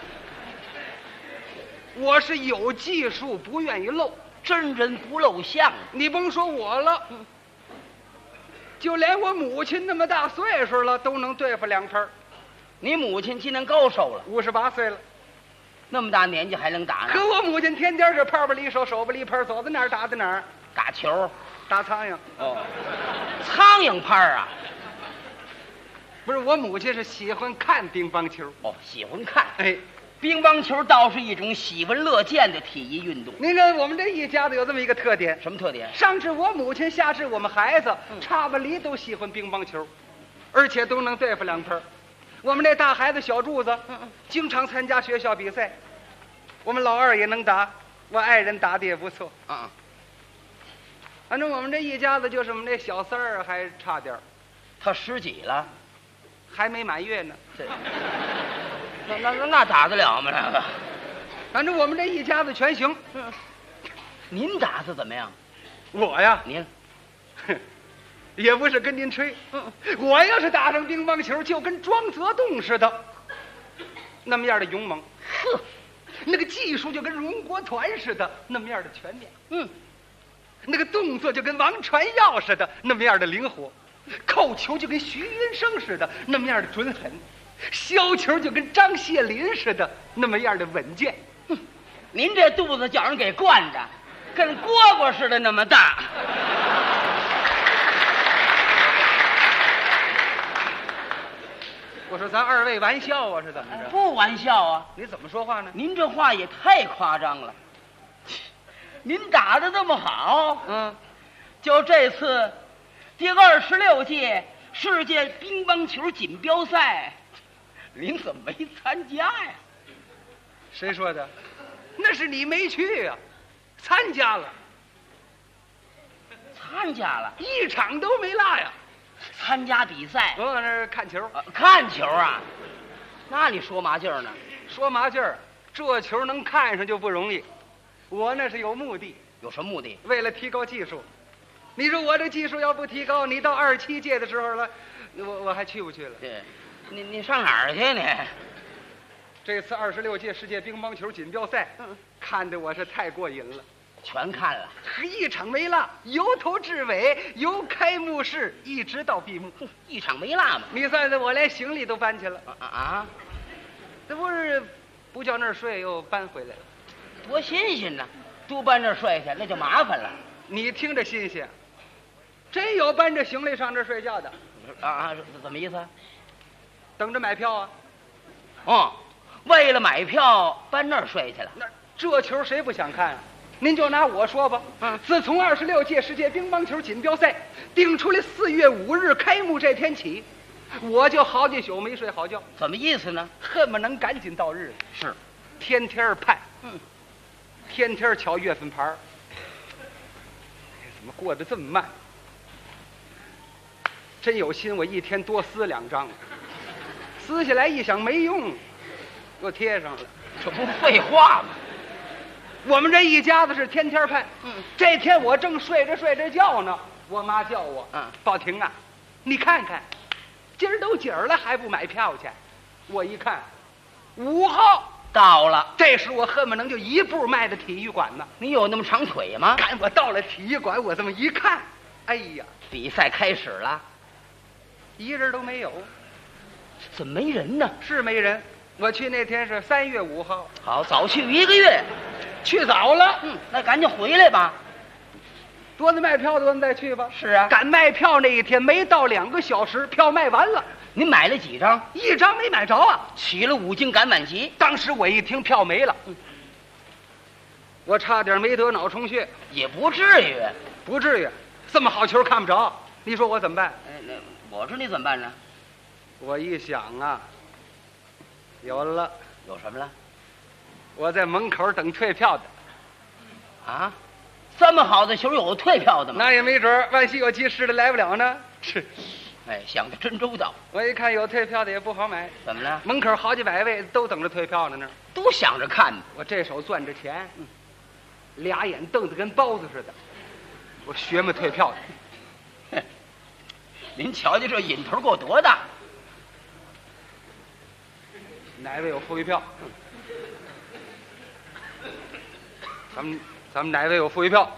我是有技术，不愿意露， 真人不露相。 你甭说我了，就连我母亲那么大岁数了，都能对付两盆。 你母亲今年高寿了 ？58岁了。 那么大年纪还能打呢？ 可我母亲天天是泡不离手，手不离盆，走到哪儿打到哪儿。 打球， 打苍蝇。 哦，苍蝇拍啊！ 不是，我母亲是喜欢看乒乓球。 哦，喜欢看。 哎， 乒乓球倒是一种喜闻乐见的体育运动。 您看我们这一家子有这么一个特点。 什么特点？ 上至我母亲，下至我们孩子，差不离都喜欢乒乓球，而且都能对付两盆。我们这大孩子小柱子，经常参加学校比赛。我们老二也能打，我爱人打的也不错啊。反正我们这一家子就是我们这小三儿还差点。 他10几了， 还没满月呢。 那打得了吗？那个， 反正我们这一家子全行。 您打得怎么样？ 我呀， 您。 也不是跟您吹，我要是打上乒乓球，就跟庄则栋似的，那么样的勇猛， 呵， 那个技术就跟荣国团似的，那么样的全面，那个动作就跟王传耀似的，那么样的灵活，扣球就跟徐云生似的，那么样的准狠，削球就跟张谢林似的，那么样的稳健。 您这肚子叫人给惯着，跟蝈蝈似的那么大。 咱二位玩笑啊，是怎么着？ 不玩笑啊！ 你怎么说话呢？ 您这话也太夸张了。您打得这么好，就这次第26届世界乒乓球锦标赛，您怎么没参加呀？ 谁说的？那是你没去呀，参加了。 参加了， 一场都没落呀。 参加比赛， 我搁那儿看球。 看球啊？那你说嘛劲儿呢？ 说嘛劲儿？这球能看上就不容易。我那是有目的。 有什么目的？ 为了提高技术。你说我这技术要不提高，你到27届的时候了，我还去不去了？ 对，你上哪儿去呢？ 这次26届世界乒乓球锦标赛，看得我是太过瘾了。 全看了， 一场没落，由头至尾，由开幕式一直到闭幕， 一场没落嘛。 你算算，我连行李都搬去了这不是不叫那儿睡，又搬回来了， 多新鲜呢！都搬这儿睡去，那就麻烦了。 你听着新鲜，真有搬着行李上这儿睡觉的怎么意思？ 等着买票为了买票搬那儿睡去了。 那这球谁不想看啊？您就拿我说吧，自从26届世界乒乓球锦标赛定出来4月5日开幕这天起，我就好几宿没睡好觉。 怎么意思呢？ 恨不能赶紧到日子。 是， 天天盼，天天瞧月份牌怎么过得这么慢？真有心，我一天多撕2张，撕下来一想没用，又贴上了。 这不废话吗？ 我们这一家子是天天盼。这天我正睡着觉呢，我妈叫我，宝婷啊，你看看，今儿都几儿了还不买票去？我一看，5号到了。 这时我恨不能就一步迈到体育馆呢。 你有那么长腿吗？ 赶我到了体育馆，我这么一看，哎呀， 比赛开始了， 一人都没有。 怎么没人呢？ 是没人。我去那天是3月5号。 好，早去1个月。 去早了， 那赶紧回来吧。 多子卖票的，我们再去吧。 是啊， 赶卖票那一天没到2个小时，票卖完了。 您买了几张 ？1张没买着啊， 起了5斤赶满级。 当时我一听票没了，我差点没得脑充血。 也不至于， 不至于，这么好球看不着，你说我怎么办？ 我说你怎么办呢？ 我一想啊，有了， 有什么了？ 我在门口等退票的。 这么好的球有退票的吗？ 那也没准，万一有急事的来不了呢。 是，想得真周到。 我一看有退票的也不好买。 怎么了？ 门口好几百位都等着退票呢，那儿都想着看呢。 我这手攥着钱，俩眼瞪得跟包子似的，我学么退票的。您瞧瞧这瘾头够多大！ 哪位有富裕票？咱们哪位有富裕票？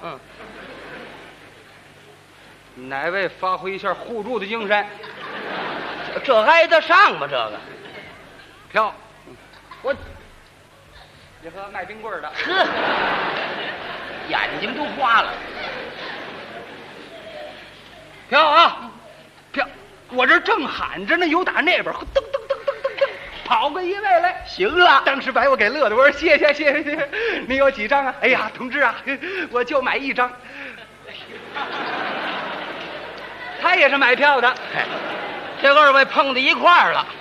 哪位发挥一下互助的精神？ 这挨得上吗？这个票，我这和卖冰棍的， 眼睛都花了。 票啊，票！我这正喊着呢，有打那边噔噔噔噔噔噔跑过一位来。 行了， 当时把我给乐的，我说谢谢，你有几张啊？哎呀，同志啊，我就买1张。他也是买票的， 这2位碰到一块儿了。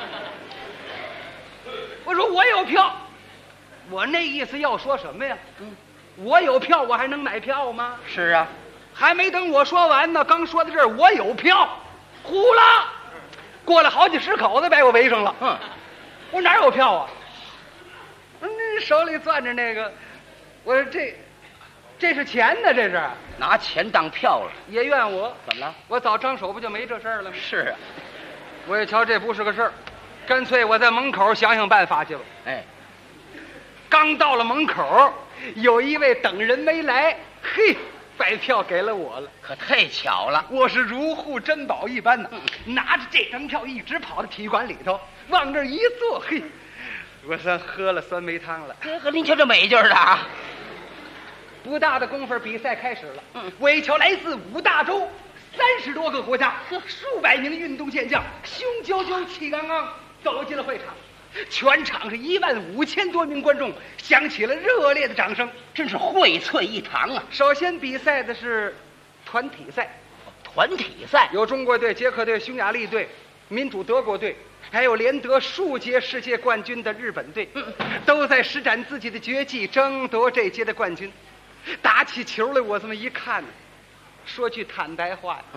我说我有票，我那意思要说什么呀？我有票，我还能买票吗？ 是啊， 还没等我说完呢，刚说到这儿，我有票，呼啦，过来好几10口子把我围上了。我哪有票啊？手里攥着那个，我说这是钱呢，这是拿钱当票了， 也怨我。 怎么了？ 我早张手不就没这事儿了吗？ 是啊， 我也瞧这不是个事儿，干脆我在门口想办法去吧。刚到了门口，有一位等人没来，嘿，把票给了我了， 可太巧了。 我是如获珍宝一般呢，拿着这张票一直跑到体育馆里头，往这儿一坐，嘿，我算喝了酸梅汤了。 和您瞧这美劲儿的啊！ 不大的功夫，比赛开始了。我一瞧，来自5大洲30多个国家，数百名运动健将，雄赳赳气昂昂， 走进了会场，全场是15000多名观众响起了热烈的掌声， 真是荟萃一堂啊！ 首先比赛的是团体赛， 团体赛有中国队、捷克队、匈牙利队、民主德国队，还有连得数届世界冠军的日本队，都在施展自己的绝技，争夺这届的冠军。打起球来，我这么一看，说句坦白话呀，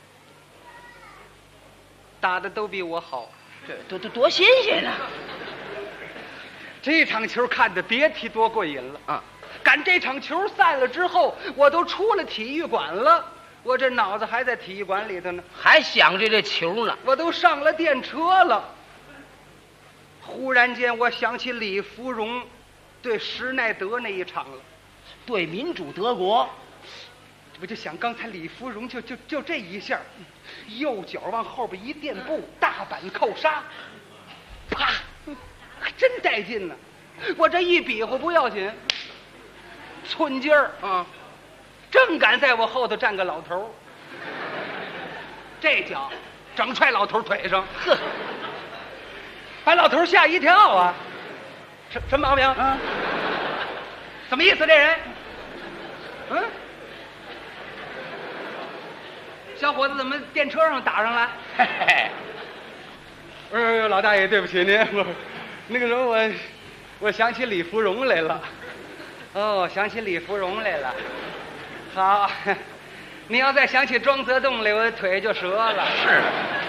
打的都比我好， 这多新鲜啊！ 这场球看的别提多过瘾了啊！赶这场球散了之后，我都出了体育馆了，我这脑子还在体育馆里头呢， 还想着这球呢。 我都上了电车了。忽然间，我想起李福荣对施耐德那一场了， 对民主德国。 我就想，刚才李福荣就这一下，右脚往后边一垫步，大板扣杀，啪，真带劲呢！我这一比划不要紧，寸劲儿啊，正赶在我后头站个老头，这脚整踹老头腿上，呵，把老头吓一跳啊！什么毛病？啊？什么意思？这人？嗯？小伙子怎么电车上打上了？嘿嘿，老大爷，对不起您，那个时候我想起李福荣来了。哦，想起李福荣来了。好，你要再想起庄则栋来，我的腿就折了。 是。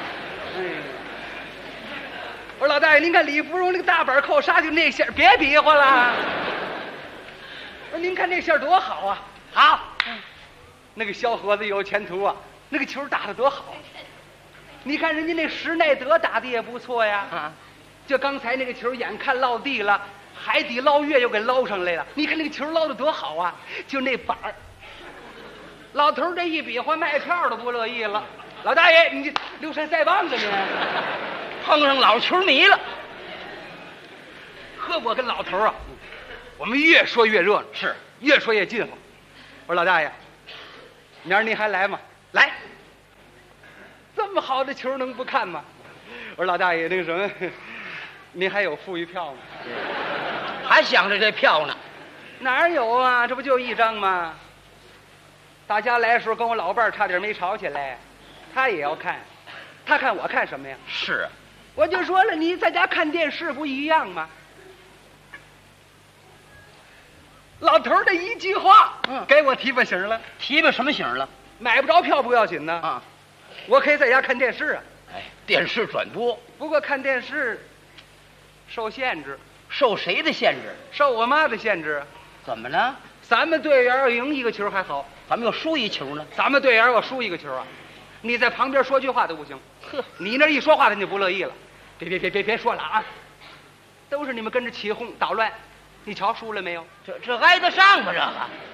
我说老大爷，您看李福荣那个大板扣杀就那下，别比划了。我说您看这下多好啊！好，那个小伙子有前途啊。那个球打得多好！你看人家那施耐德打得也不错呀。啊，就刚才那个球，眼看落地了，海底捞月又给捞上来了。你看那个球捞得多好啊！就那板儿，老头这一比划，卖票都不乐意了。老大爷，你溜山赛棒子呢？ 碰上老球迷了。 呵，我跟老头啊，我们越说越热闹， 是越说越近乎。我说老大爷，明儿您还来吗？来，这么好的球能不看吗？我说老大爷，那个什么，您还有富裕票吗？ 还想着这票呢？ 哪儿有啊？这不就一张吗？大家来的时候跟我老伴儿差点没吵起来，他也要看，他看我看什么呀？ 是啊， 我就说了，你在家看电视不一样吗？老头儿的一句话，给我提拔醒了。 提拔什么醒了？ 买不着票不要紧呢啊，我可以在家看电视啊。 哎，电视转播， 不过看电视受限制。 受谁的限制？ 受我妈的限制。 怎么呢？ 咱们队员要赢一个球还好， 咱们要输一球呢？ 咱们队员要输一个球啊，你在旁边说句话都不行。呵，你那一说话他就不乐意了。别说了啊！都是你们跟着起哄捣乱，你瞧输了没有？ 这挨得上吗？这个。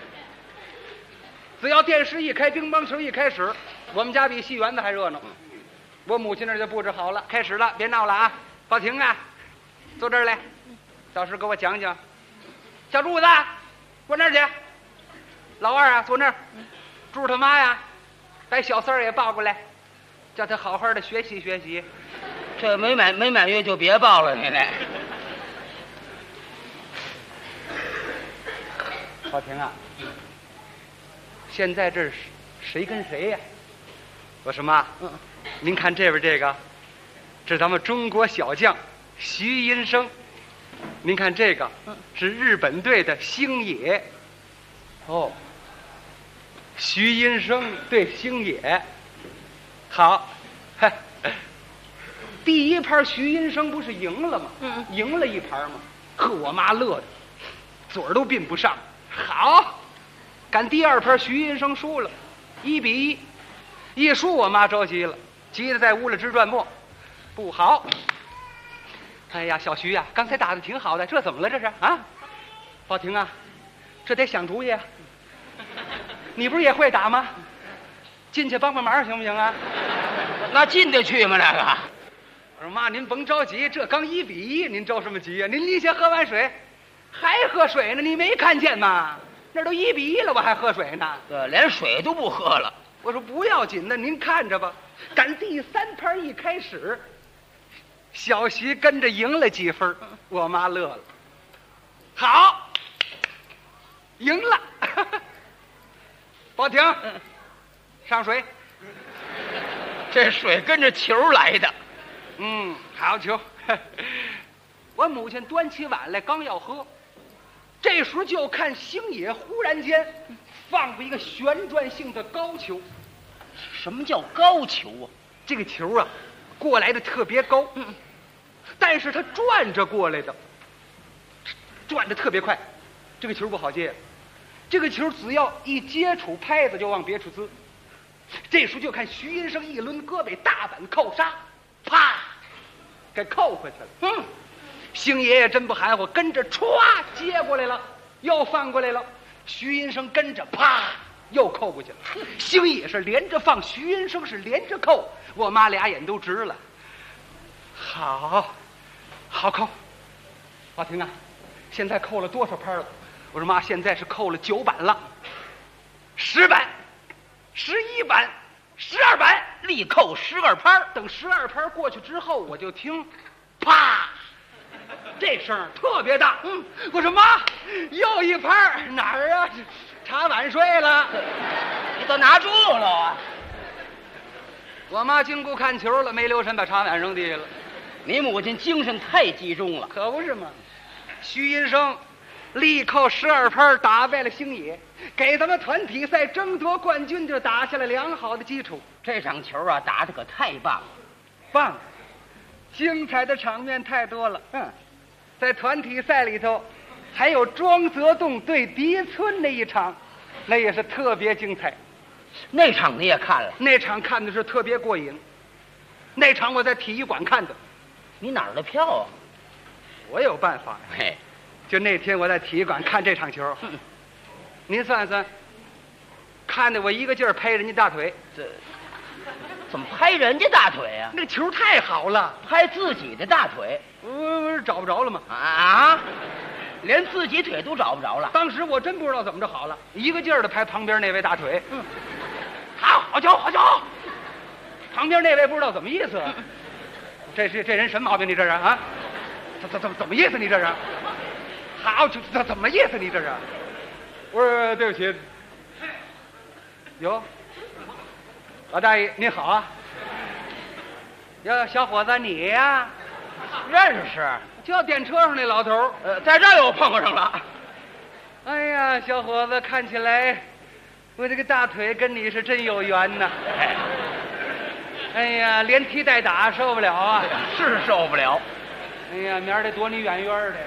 只要电视一开，乒乓球一开始，我们家比戏园子还热闹。我母亲那就布置好了，开始了，别闹了啊！宝婷啊，坐这儿来，到时给我讲讲。小柱子，过那儿去。老二啊，坐那儿。柱他妈呀，把小三儿也抱过来，叫他好好的学习学习。 这没满月就别抱了，你那。 宝婷啊。现在这是谁跟谁呀？我说妈，您看这边这个，这是咱们中国小将徐寅生。您看这个，是日本队的星野。哦，徐寅生对星野，好，第一盘徐寅生不是赢了吗？赢了一盘吗？呵，我妈乐的，嘴儿都并不上。好。赶第二盘，徐寅生输了，1-1，一输我妈着急了，急得在屋里直转磨，不好。哎呀，小徐呀，刚才打的挺好的，这怎么了？这是啊？宝婷啊，这得想主意啊。你不是也会打吗？进去帮帮忙行不行啊？ 那进得去吗？那个？ 我说妈，您甭着急，这刚1-1，您着什么急呀？您先喝完水，还喝水呢？你没看见吗？那都1-1了，我还喝水呢？ 连水都不喝了。 我说不要紧的，您看着吧。赶第3盘一开始， 小徐跟着赢了几分，我妈乐了。好，赢了。报亭，上水。 这水跟着球来的。 好球。我母亲端起碗来，刚要喝，这时候就看星野忽然间放过一个旋转性的高球。 什么叫高球啊？ 这个球啊，过来的特别高，但是它转着过来的，转得特别快，这个球不好接。这个球只要一接触拍子就往别处滋。这时候就看徐银生一抡胳膊，大板扣杀，啪，给扣回去了。星爷爷真不含糊，跟着歘接过来了，又放过来了。徐银生跟着啪又扣过去了。星爷是连着放，徐银生是连着扣，我妈俩眼都直了。好扣。老婷啊，现在扣了多少拍了？我说妈，现在是扣了9板了，10板、11板、12板， 力扣12拍。 等12拍过去之后，我就听啪，这声特别大。我说妈，又一拍，哪儿啊？茶碗碎了。 你都拿住了啊？ 我妈经过看球了，没留神把茶碗扔地下了。 你母亲精神太集中了， 可不是吗？徐银生力扣12拍打败了星野，给咱们团体赛争夺冠军就打下了良好的基础。 这场球啊，打得可太棒了， 棒！精彩的场面太多了。在团体赛里头，还有庄则栋对狄村那一场，那也是特别精彩。 那场你也看了？ 那场看的是特别过瘾。那场我在体育馆看的。 你哪儿的票啊？ 我有办法。 嘿， 就那天我在体育馆看这场球，您算算，看得我一个劲儿拍人家大腿。 这怎么拍人家大腿啊？ 那个球太好了， 拍自己的大腿， 找不着了吗？ 啊，连自己腿都找不着了。 当时我真不知道怎么着好了，一个劲儿的拍旁边那位大腿。好球。旁边那位不知道怎么意思，这人什么毛病？你这是啊？怎么意思？你这是？好，这怎么意思？你这是？我说对不起。哟，老大爷您好啊。哟，小伙子你呀？ 认识， 就电车上那老头在这儿又碰上了。 哎呀，小伙子，看起来我这个大腿跟你是真有缘呐。哎呀，连踢带打受不了啊！ 是受不了。 哎呀，明儿得躲你远远的呀。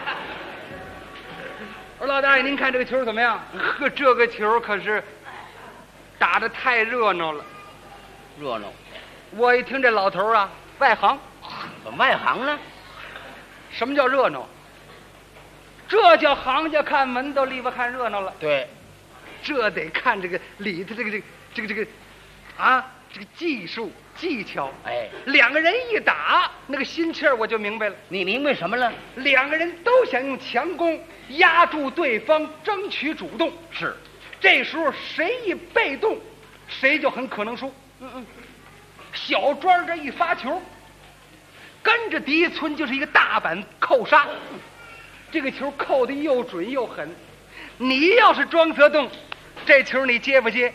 我说老大爷，您看这个球怎么样？呵，这个球可是打得太热闹了。 热闹。 我一听这老头啊，外行。 怎么外行呢？ 什么叫热闹？这叫行家看门道，里边看热闹了。 对， 这得看这个里头这个啊，这个技术技巧。 哎， 两个人一打，那个心气儿我就明白了。 你明白什么了？ 两个人都想用强攻压住对方，争取主动。 是， 这时候谁一被动，谁就很可能输。小庄这一发球，跟着狄村就是一个大板扣杀，这个球扣得又准又狠。你要是庄则栋，这球你接不接？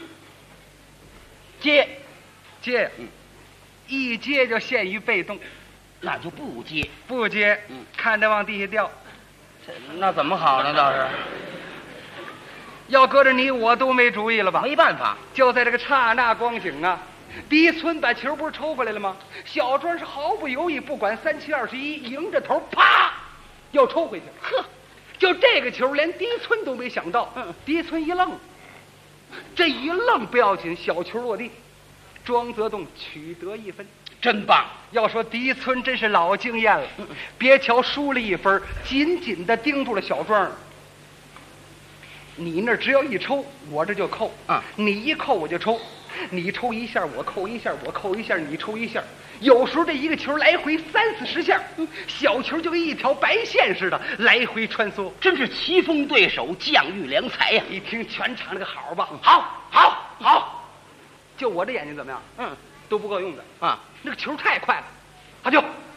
接， 一接就陷于被动， 那就不接， 不接，看着往地下掉， 那怎么好呢？倒是， 要搁着你我都没主意了吧？ 没办法， 就在这个刹那光景啊，狄村把球不是抽回来了吗？小庄是毫不犹豫，不管3七21，迎着头啪又抽回去。呵，就这个球连狄村都没想到。狄村一愣，这一愣不要紧，小球落地，庄则栋取得1分， 真棒。 要说狄村真是老经验了，别瞧输了1分，紧紧地盯住了小庄。你那只要一抽，我这就扣啊！你一扣我就抽，你抽一下我扣一下，我扣一下你抽一下。有时候这一个球来回30-40下，小球就跟一条白线似的来回穿梭， 真是棋逢对手，将遇良才呀！ 一听全场那个好吧，好，就我这眼睛怎么样？都不够用的啊！那个球太快了，阿舅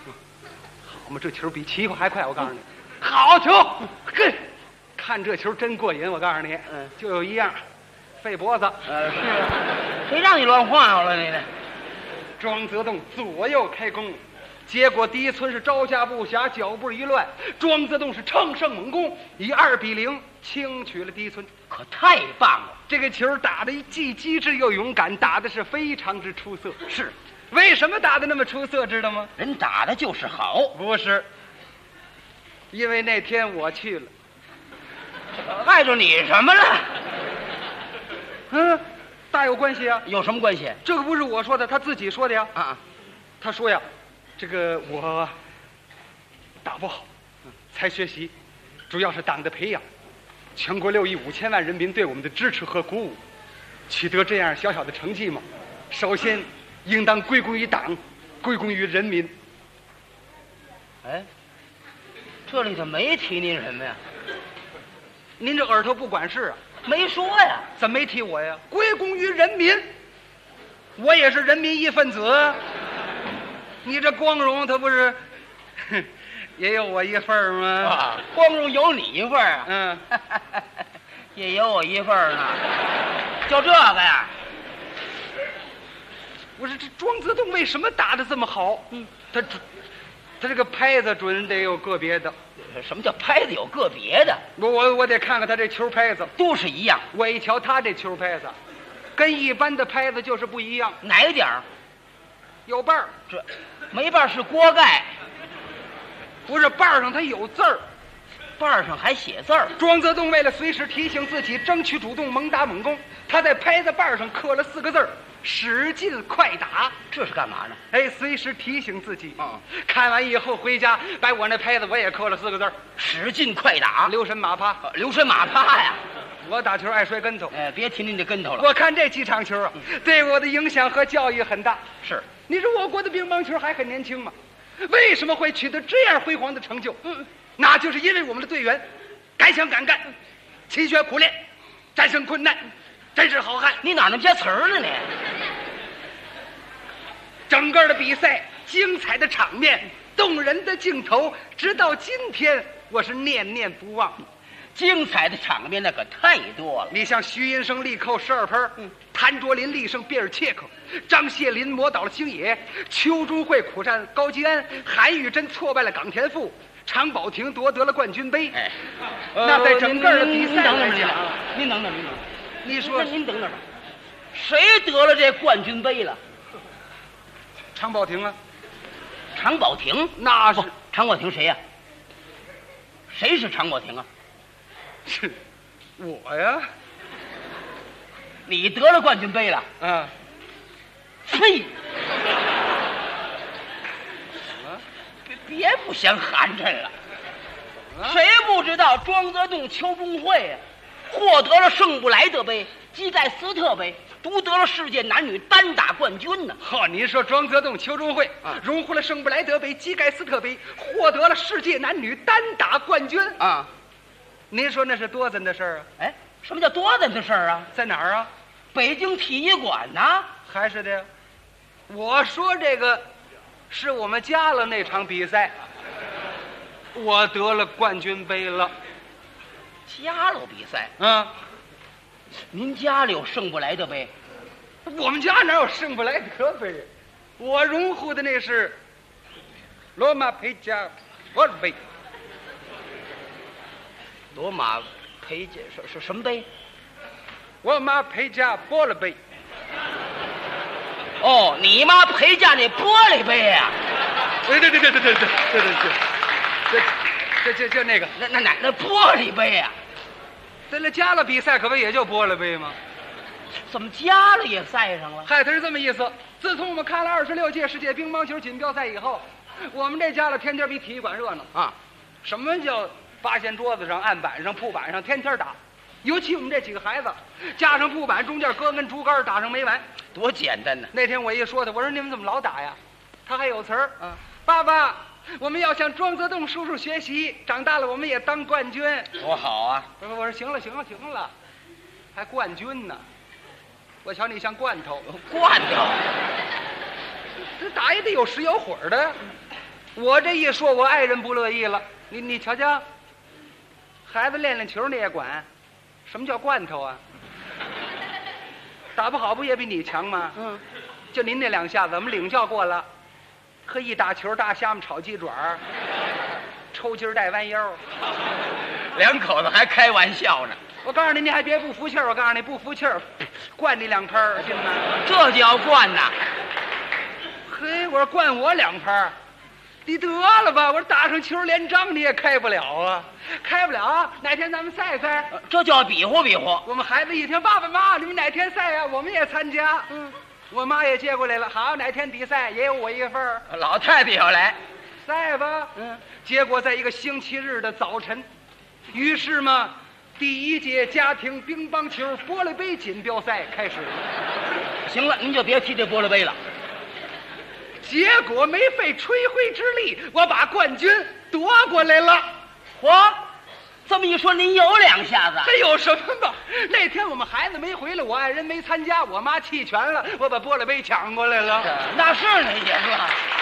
吗？这球比欺负还快，我告诉你，好球！嘿，看这球真过瘾，我告诉你，就有一样，费脖子。 是啊，谁让你乱晃悠了你呢？ 庄则栋左右开弓，结果第一村是招架不暇，脚步一乱，庄则栋是乘胜猛攻，以2-0轻取了第一村。 可太棒了！ 这个球打得既机智又勇敢，打的是非常之出色。 是， 为什么打得那么出色，知道吗？ 人打的就是好。 不是，因为那天我去了。 碍着你什么了？ 大有关系啊！ 有什么关系？ 这个不是我说的，他自己说的呀。他说呀，这个我打不好，才学习，主要是党的培养，全国6亿5千万人民对我们的支持和鼓舞，取得这样小小的成绩嘛，首先应当归功于党，归功于人民。 哎，这里头没提您什么呀？ 您这耳朵不管事啊？ 没说呀。 怎么没提我呀？归功于人民，我也是人民一份子。你这光荣，他不是也有我一份吗？ 光荣有你一份啊。也有我一份呢。就这个呀？ 我说这庄则栋为什么打得这么好？他这个拍子准得有个别的。 什么叫拍子有个别的？ 我得看看他这球拍子， 都是一样。 我一瞧他这球拍子，跟一般的拍子就是不一样。 哪一点儿？ 有瓣儿。 这没瓣儿是锅盖， 不是瓣儿上它有字儿， 瓣儿上还写字儿。 庄则栋为了随时提醒自己，争取主动，猛打猛攻，他在拍子瓣上刻了4个字儿：使劲快打。 这是干嘛呢？ 哎，随时提醒自己。看完以后回家，把我那拍子我也刻了4个字儿： 使劲快打， 留神马趴。 留神马趴呀！ 我打球爱摔跟头。 别提您这跟头了。 我看这几场球啊，对我的影响和教育很大。 是。 你说我国的乒乓球还很年轻嘛，为什么会取得这样辉煌的成就？那就是因为我们的队员敢想敢干，勤学苦练，战胜困难，真是好汉。 你哪那么些词儿呢你？ 整个的比赛，精彩的场面，动人的镜头，直到今天我是念念不忘。 精彩的场面那可太多了。 你像徐寅生力扣12分，谭卓林力胜比尔切克，张谢林磨倒了星野，邱中慧苦战高基安，韩玉珍挫败了冈田富，常宝霆夺得了冠军杯。那在整个的比赛来讲， 您等等， 你说您等等吧，谁得了这冠军杯了？ 常宝霆啊。 常宝霆？ 那是常宝霆谁呀？谁是常宝霆啊？ 是我呀。 你得了冠军杯了？呸！别不嫌寒碜了。谁不知道庄则栋、邱中慧获得了圣布莱德杯、基盖斯特杯，独得了世界男女单打冠军呢。 您说庄则栋、邱中慧荣获了圣布莱德杯、基盖斯特杯，获得了世界男女单打冠军啊！ 您说那是多咱的事儿啊？ 哎，什么叫多咱的事儿啊？ 在哪儿啊？ 北京体育馆呢？ 还是的。我说这个是我们家了那场比赛，我得了冠军杯了。 家乐比赛？您家里有圣布莱德杯？ 我们家哪有圣布莱德杯？我荣获的那是罗马佩加波尔杯。 罗马佩加是什么杯？ 我妈陪嫁玻璃杯。 哦，你妈陪嫁那玻璃杯呀？ 对，就那个， 那玻璃杯呀？ 咱这加了比赛可不也就玻璃杯吗？ 怎么加了也赛上了？ 嗨，他是这么意思。自从我们开了26届世界乒乓球锦标赛以后，我们这加了天天比体育馆热闹啊！什么叫八仙桌子上、案板上、铺板上天天打？尤其我们这几个孩子，加上铺板中间搁根竹竿，打上没完， 多简单呢！ 那天我一说他，我说你们怎么老打呀？他还有词儿啊，爸爸，我们要向庄则栋叔叔学习，长大了我们也当冠军， 多好啊！ 我说行了，还冠军呢？我瞧你像罐头， 罐头， 这打也得有实有火的。 我这一说，我爱人不乐意了。你瞧瞧，孩子练球你也管，什么叫罐头啊？打不好不也比你强吗？就您那2下子，我们领教过了。呵，一打球，大虾米炒鸡爪，抽筋带弯腰， 两口子还开玩笑呢。 我告诉你，你还别不服气儿。我告诉你，不服气儿，灌你2拍，行吗？ 这叫灌呐！ 嘿，我说灌我2拍，你得了吧！我说打上球连章你也开不了啊，开不了。哪天咱们赛赛？ 这叫比划比划。 我们孩子一听，爸爸妈，你们哪天赛呀？我们也参加。我妈也接过来了。好，哪天比赛也有我一份儿。 老太太要来赛吧。结果在一个星期日的早晨，于是嘛，第1届家庭乒乓球玻璃杯锦标赛开始了。 行了，您就别提这玻璃杯了。 结果没费吹灰之力，我把冠军夺过来了。 嚯，这么一说，您有2下子。 这有什么吧？那天我们孩子没回来，我爱人没参加，我妈弃权了，我把玻璃杯抢过来了。 那是你爷子。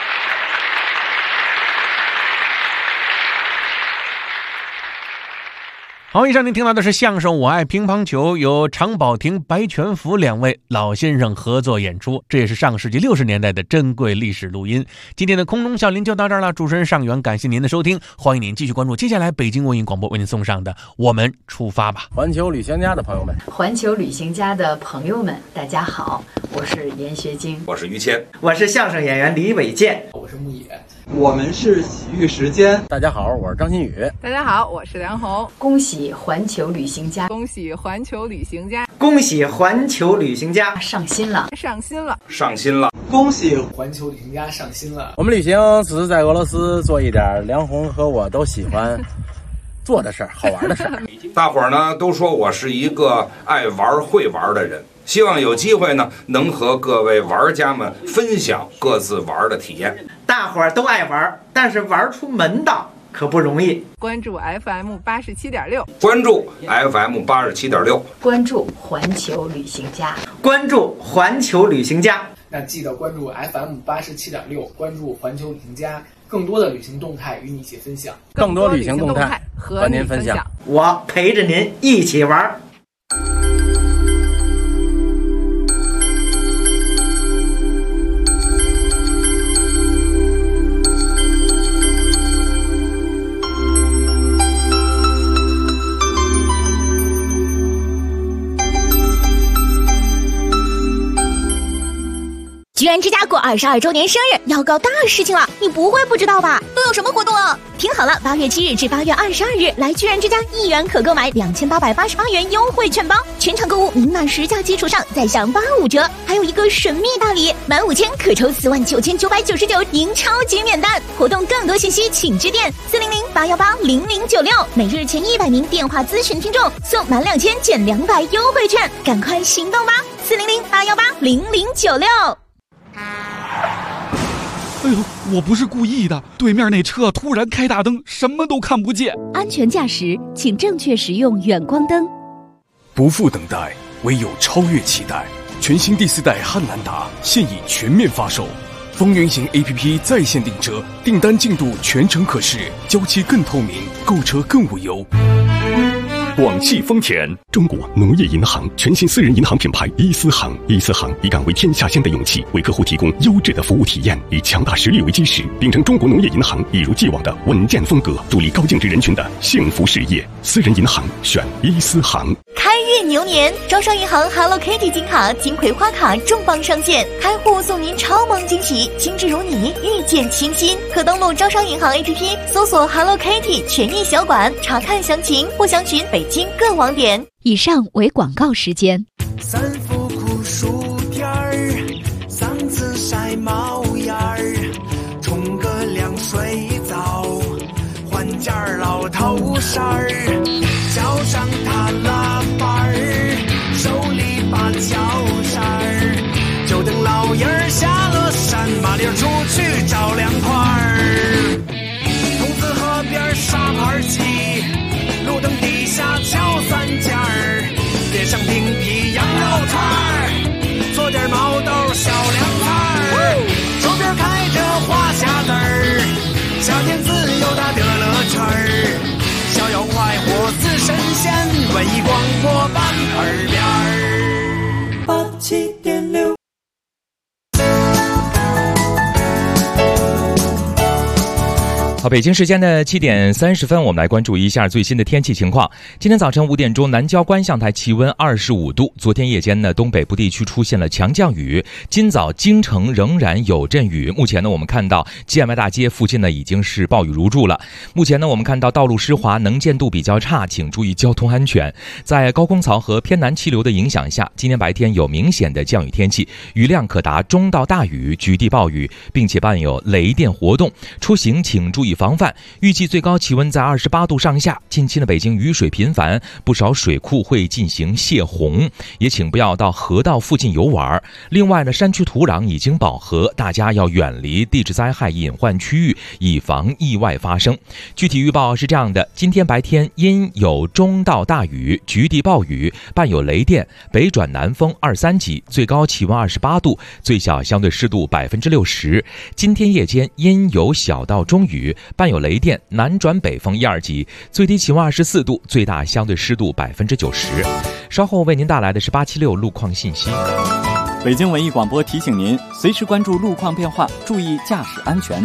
好，以上您听到的是相声《我爱乒乓球》，由常宝霆、白全福2位老先生合作演出，这也是上世纪60年代的珍贵历史录音。今天的空中笑林就到这儿了，主持人尚远，感谢您的收听，欢迎您继续关注接下来北京文艺广播为您送上的《我们出发吧》。 环球旅行家的朋友们， 环球旅行家的朋友们，大家好，我是严学晶， 我是于谦， 我是相声演员李伟健， 我是牧野。我们是洗浴时间。 大家好，我是张馨予。 大家好，我是梁红。 恭喜环球旅行家！ 恭喜环球旅行家！ 恭喜环球旅行家上新了！ 上新了！ 上新了！ 恭喜环球旅行家上新了！ 我们旅行只是在俄罗斯做一点梁红和我都喜欢做的事儿，好玩的事儿。 大伙儿呢都说我是一个爱玩会玩的人。希望有机会呢，能和各位玩家们分享各自玩的体验。 大伙儿都爱玩，但是玩出门道可不容易。 关注 FM87.6， 关注 FM87.6， 关注环球旅行家， 关注环球旅行家。 那记得关注 FM87.6，关注环球旅行家，更多的旅行动态与你一起分享。 更多旅行动态和您分享， 我陪着您一起玩。 居然之家过22周年生日，要搞大事情了，你不会不知道吧？都有什么活动啊？听好了，8月7日至8月22日，来居然之家1元可购买2888元优惠券包，全场购物明码实价基础上再享85折，还有一个神秘大礼，满5000可抽49999赢超级免单。活动更多信息请致电400-818-0096，每日前100名电话咨询听众送满2000减200优惠券，赶快行动吧！400-818-0096。 哎呦，我不是故意的，对面那车突然开大灯，什么都看不见。 安全驾驶，请正确使用远光灯。 不负等待，唯有超越期待。全新第4代汉兰达现已全面发售，风云行 APP 在线订车，订单进度全程可视，交期更透明，购车更无忧。广汽丰田，中国农业银行全新私人银行品牌伊思行。伊思行以敢为天下先的勇气，为客户提供优质的服务体验，以强大实力为基石，秉承中国农业银行一如既往的稳健风格，助力高净值人群的幸福事业。私人银行选伊思行。 开运牛年，招商银行 Hello Kitty 金卡、金葵花卡重磅上线，开户送您超萌惊喜，精致如你，遇见清新。可登录招商银行 APP 搜索 Hello Kitty 权益小馆，查看详情或详询北京各网点。以上为广告时间。 三伏酷暑天儿，嗓子晒冒烟儿，冲个凉水澡，换件老头衫儿，脚上踏拉板儿，手里把脚扇儿，就等老爷儿下了山，麻溜出去找凉快儿。筒子河边沙盘棋，路灯底下敲三尖儿，点上冰皮羊肉串儿，做点毛豆小凉菜儿，周边开着花匣子儿， 好，北京时间的7点30分，我们来关注一下最新的天气情况。今天早晨5点钟，南郊观象台气温25度。昨天夜间呢，东北部地区出现了强降雨，今早京城仍然有阵雨。目前呢，我们看到建外大街附近呢已经是暴雨如注了。目前呢，我们看到道路湿滑，能见度比较差，请注意交通安全。在高空槽和偏南气流的影响下，今天白天有明显的降雨天气，雨量可达中到大雨，局地暴雨，并且伴有雷电活动。出行请注意防范。预计最高气温在28度上下。近期的北京雨水频繁，不少水库会进行泄洪，也请不要到河道附近游玩。另外呢，山区土壤已经饱和，大家要远离地质灾害隐患区域，以防意外发生。具体预报是这样的：今天白天阴有中到大雨，局地暴雨，伴有雷电，北转南风2、3级，最高气温28度，最小相对湿度60%。今天夜间阴有小到中雨，伴有雷电，南转北风1、2级，最低气温24度，最大相对湿度90%。稍后为您带来的是876路况信息。 北京文艺广播提醒您，随时关注路况变化，注意驾驶安全。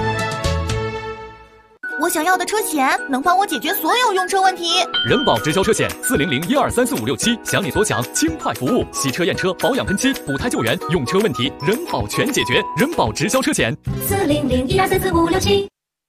我想要的车险能帮我解决所有用车问题。 人保直销车险400-1234567，想你所想，轻快服务，洗车验车、保养喷漆、补胎救援，用车问题人保全解决。人保直销车险 400-1234567。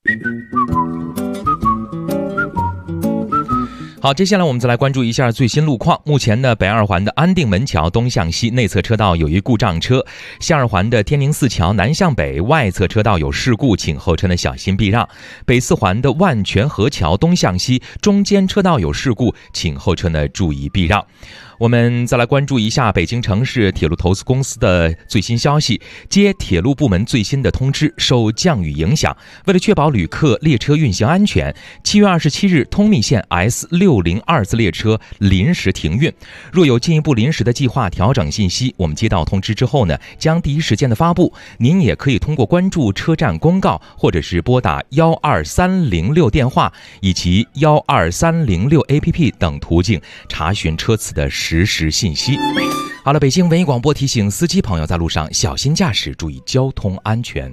好，接下来我们再来关注一下最新路况。目前呢，北二环的安定门桥东向西内侧车道有一故障车，西二环的天宁寺桥南向北外侧车道有事故，请后车呢小心避让。北四环的万泉河桥东向西中间车道有事故，请后车呢注意避让。我们再来关注一下北京城市铁路投资公司的最新消息。接铁路部门最新的通知，受降雨影响，为了确保旅客列车运行安全，7月27日通密线 S602 次列车临时停运。若有进一步临时的计划调整信息，我们接到通知之后呢，将第一时间的发布。您也可以通过关注车站公告，或者是拨打12306电话以及12306 APP 等途径查询车次的实时信息。好了，北京文艺广播提醒司机朋友在路上小心驾驶，注意交通安全。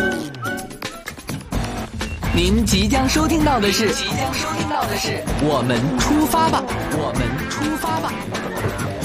您即将收听到的是我们出发吧，我们出发吧。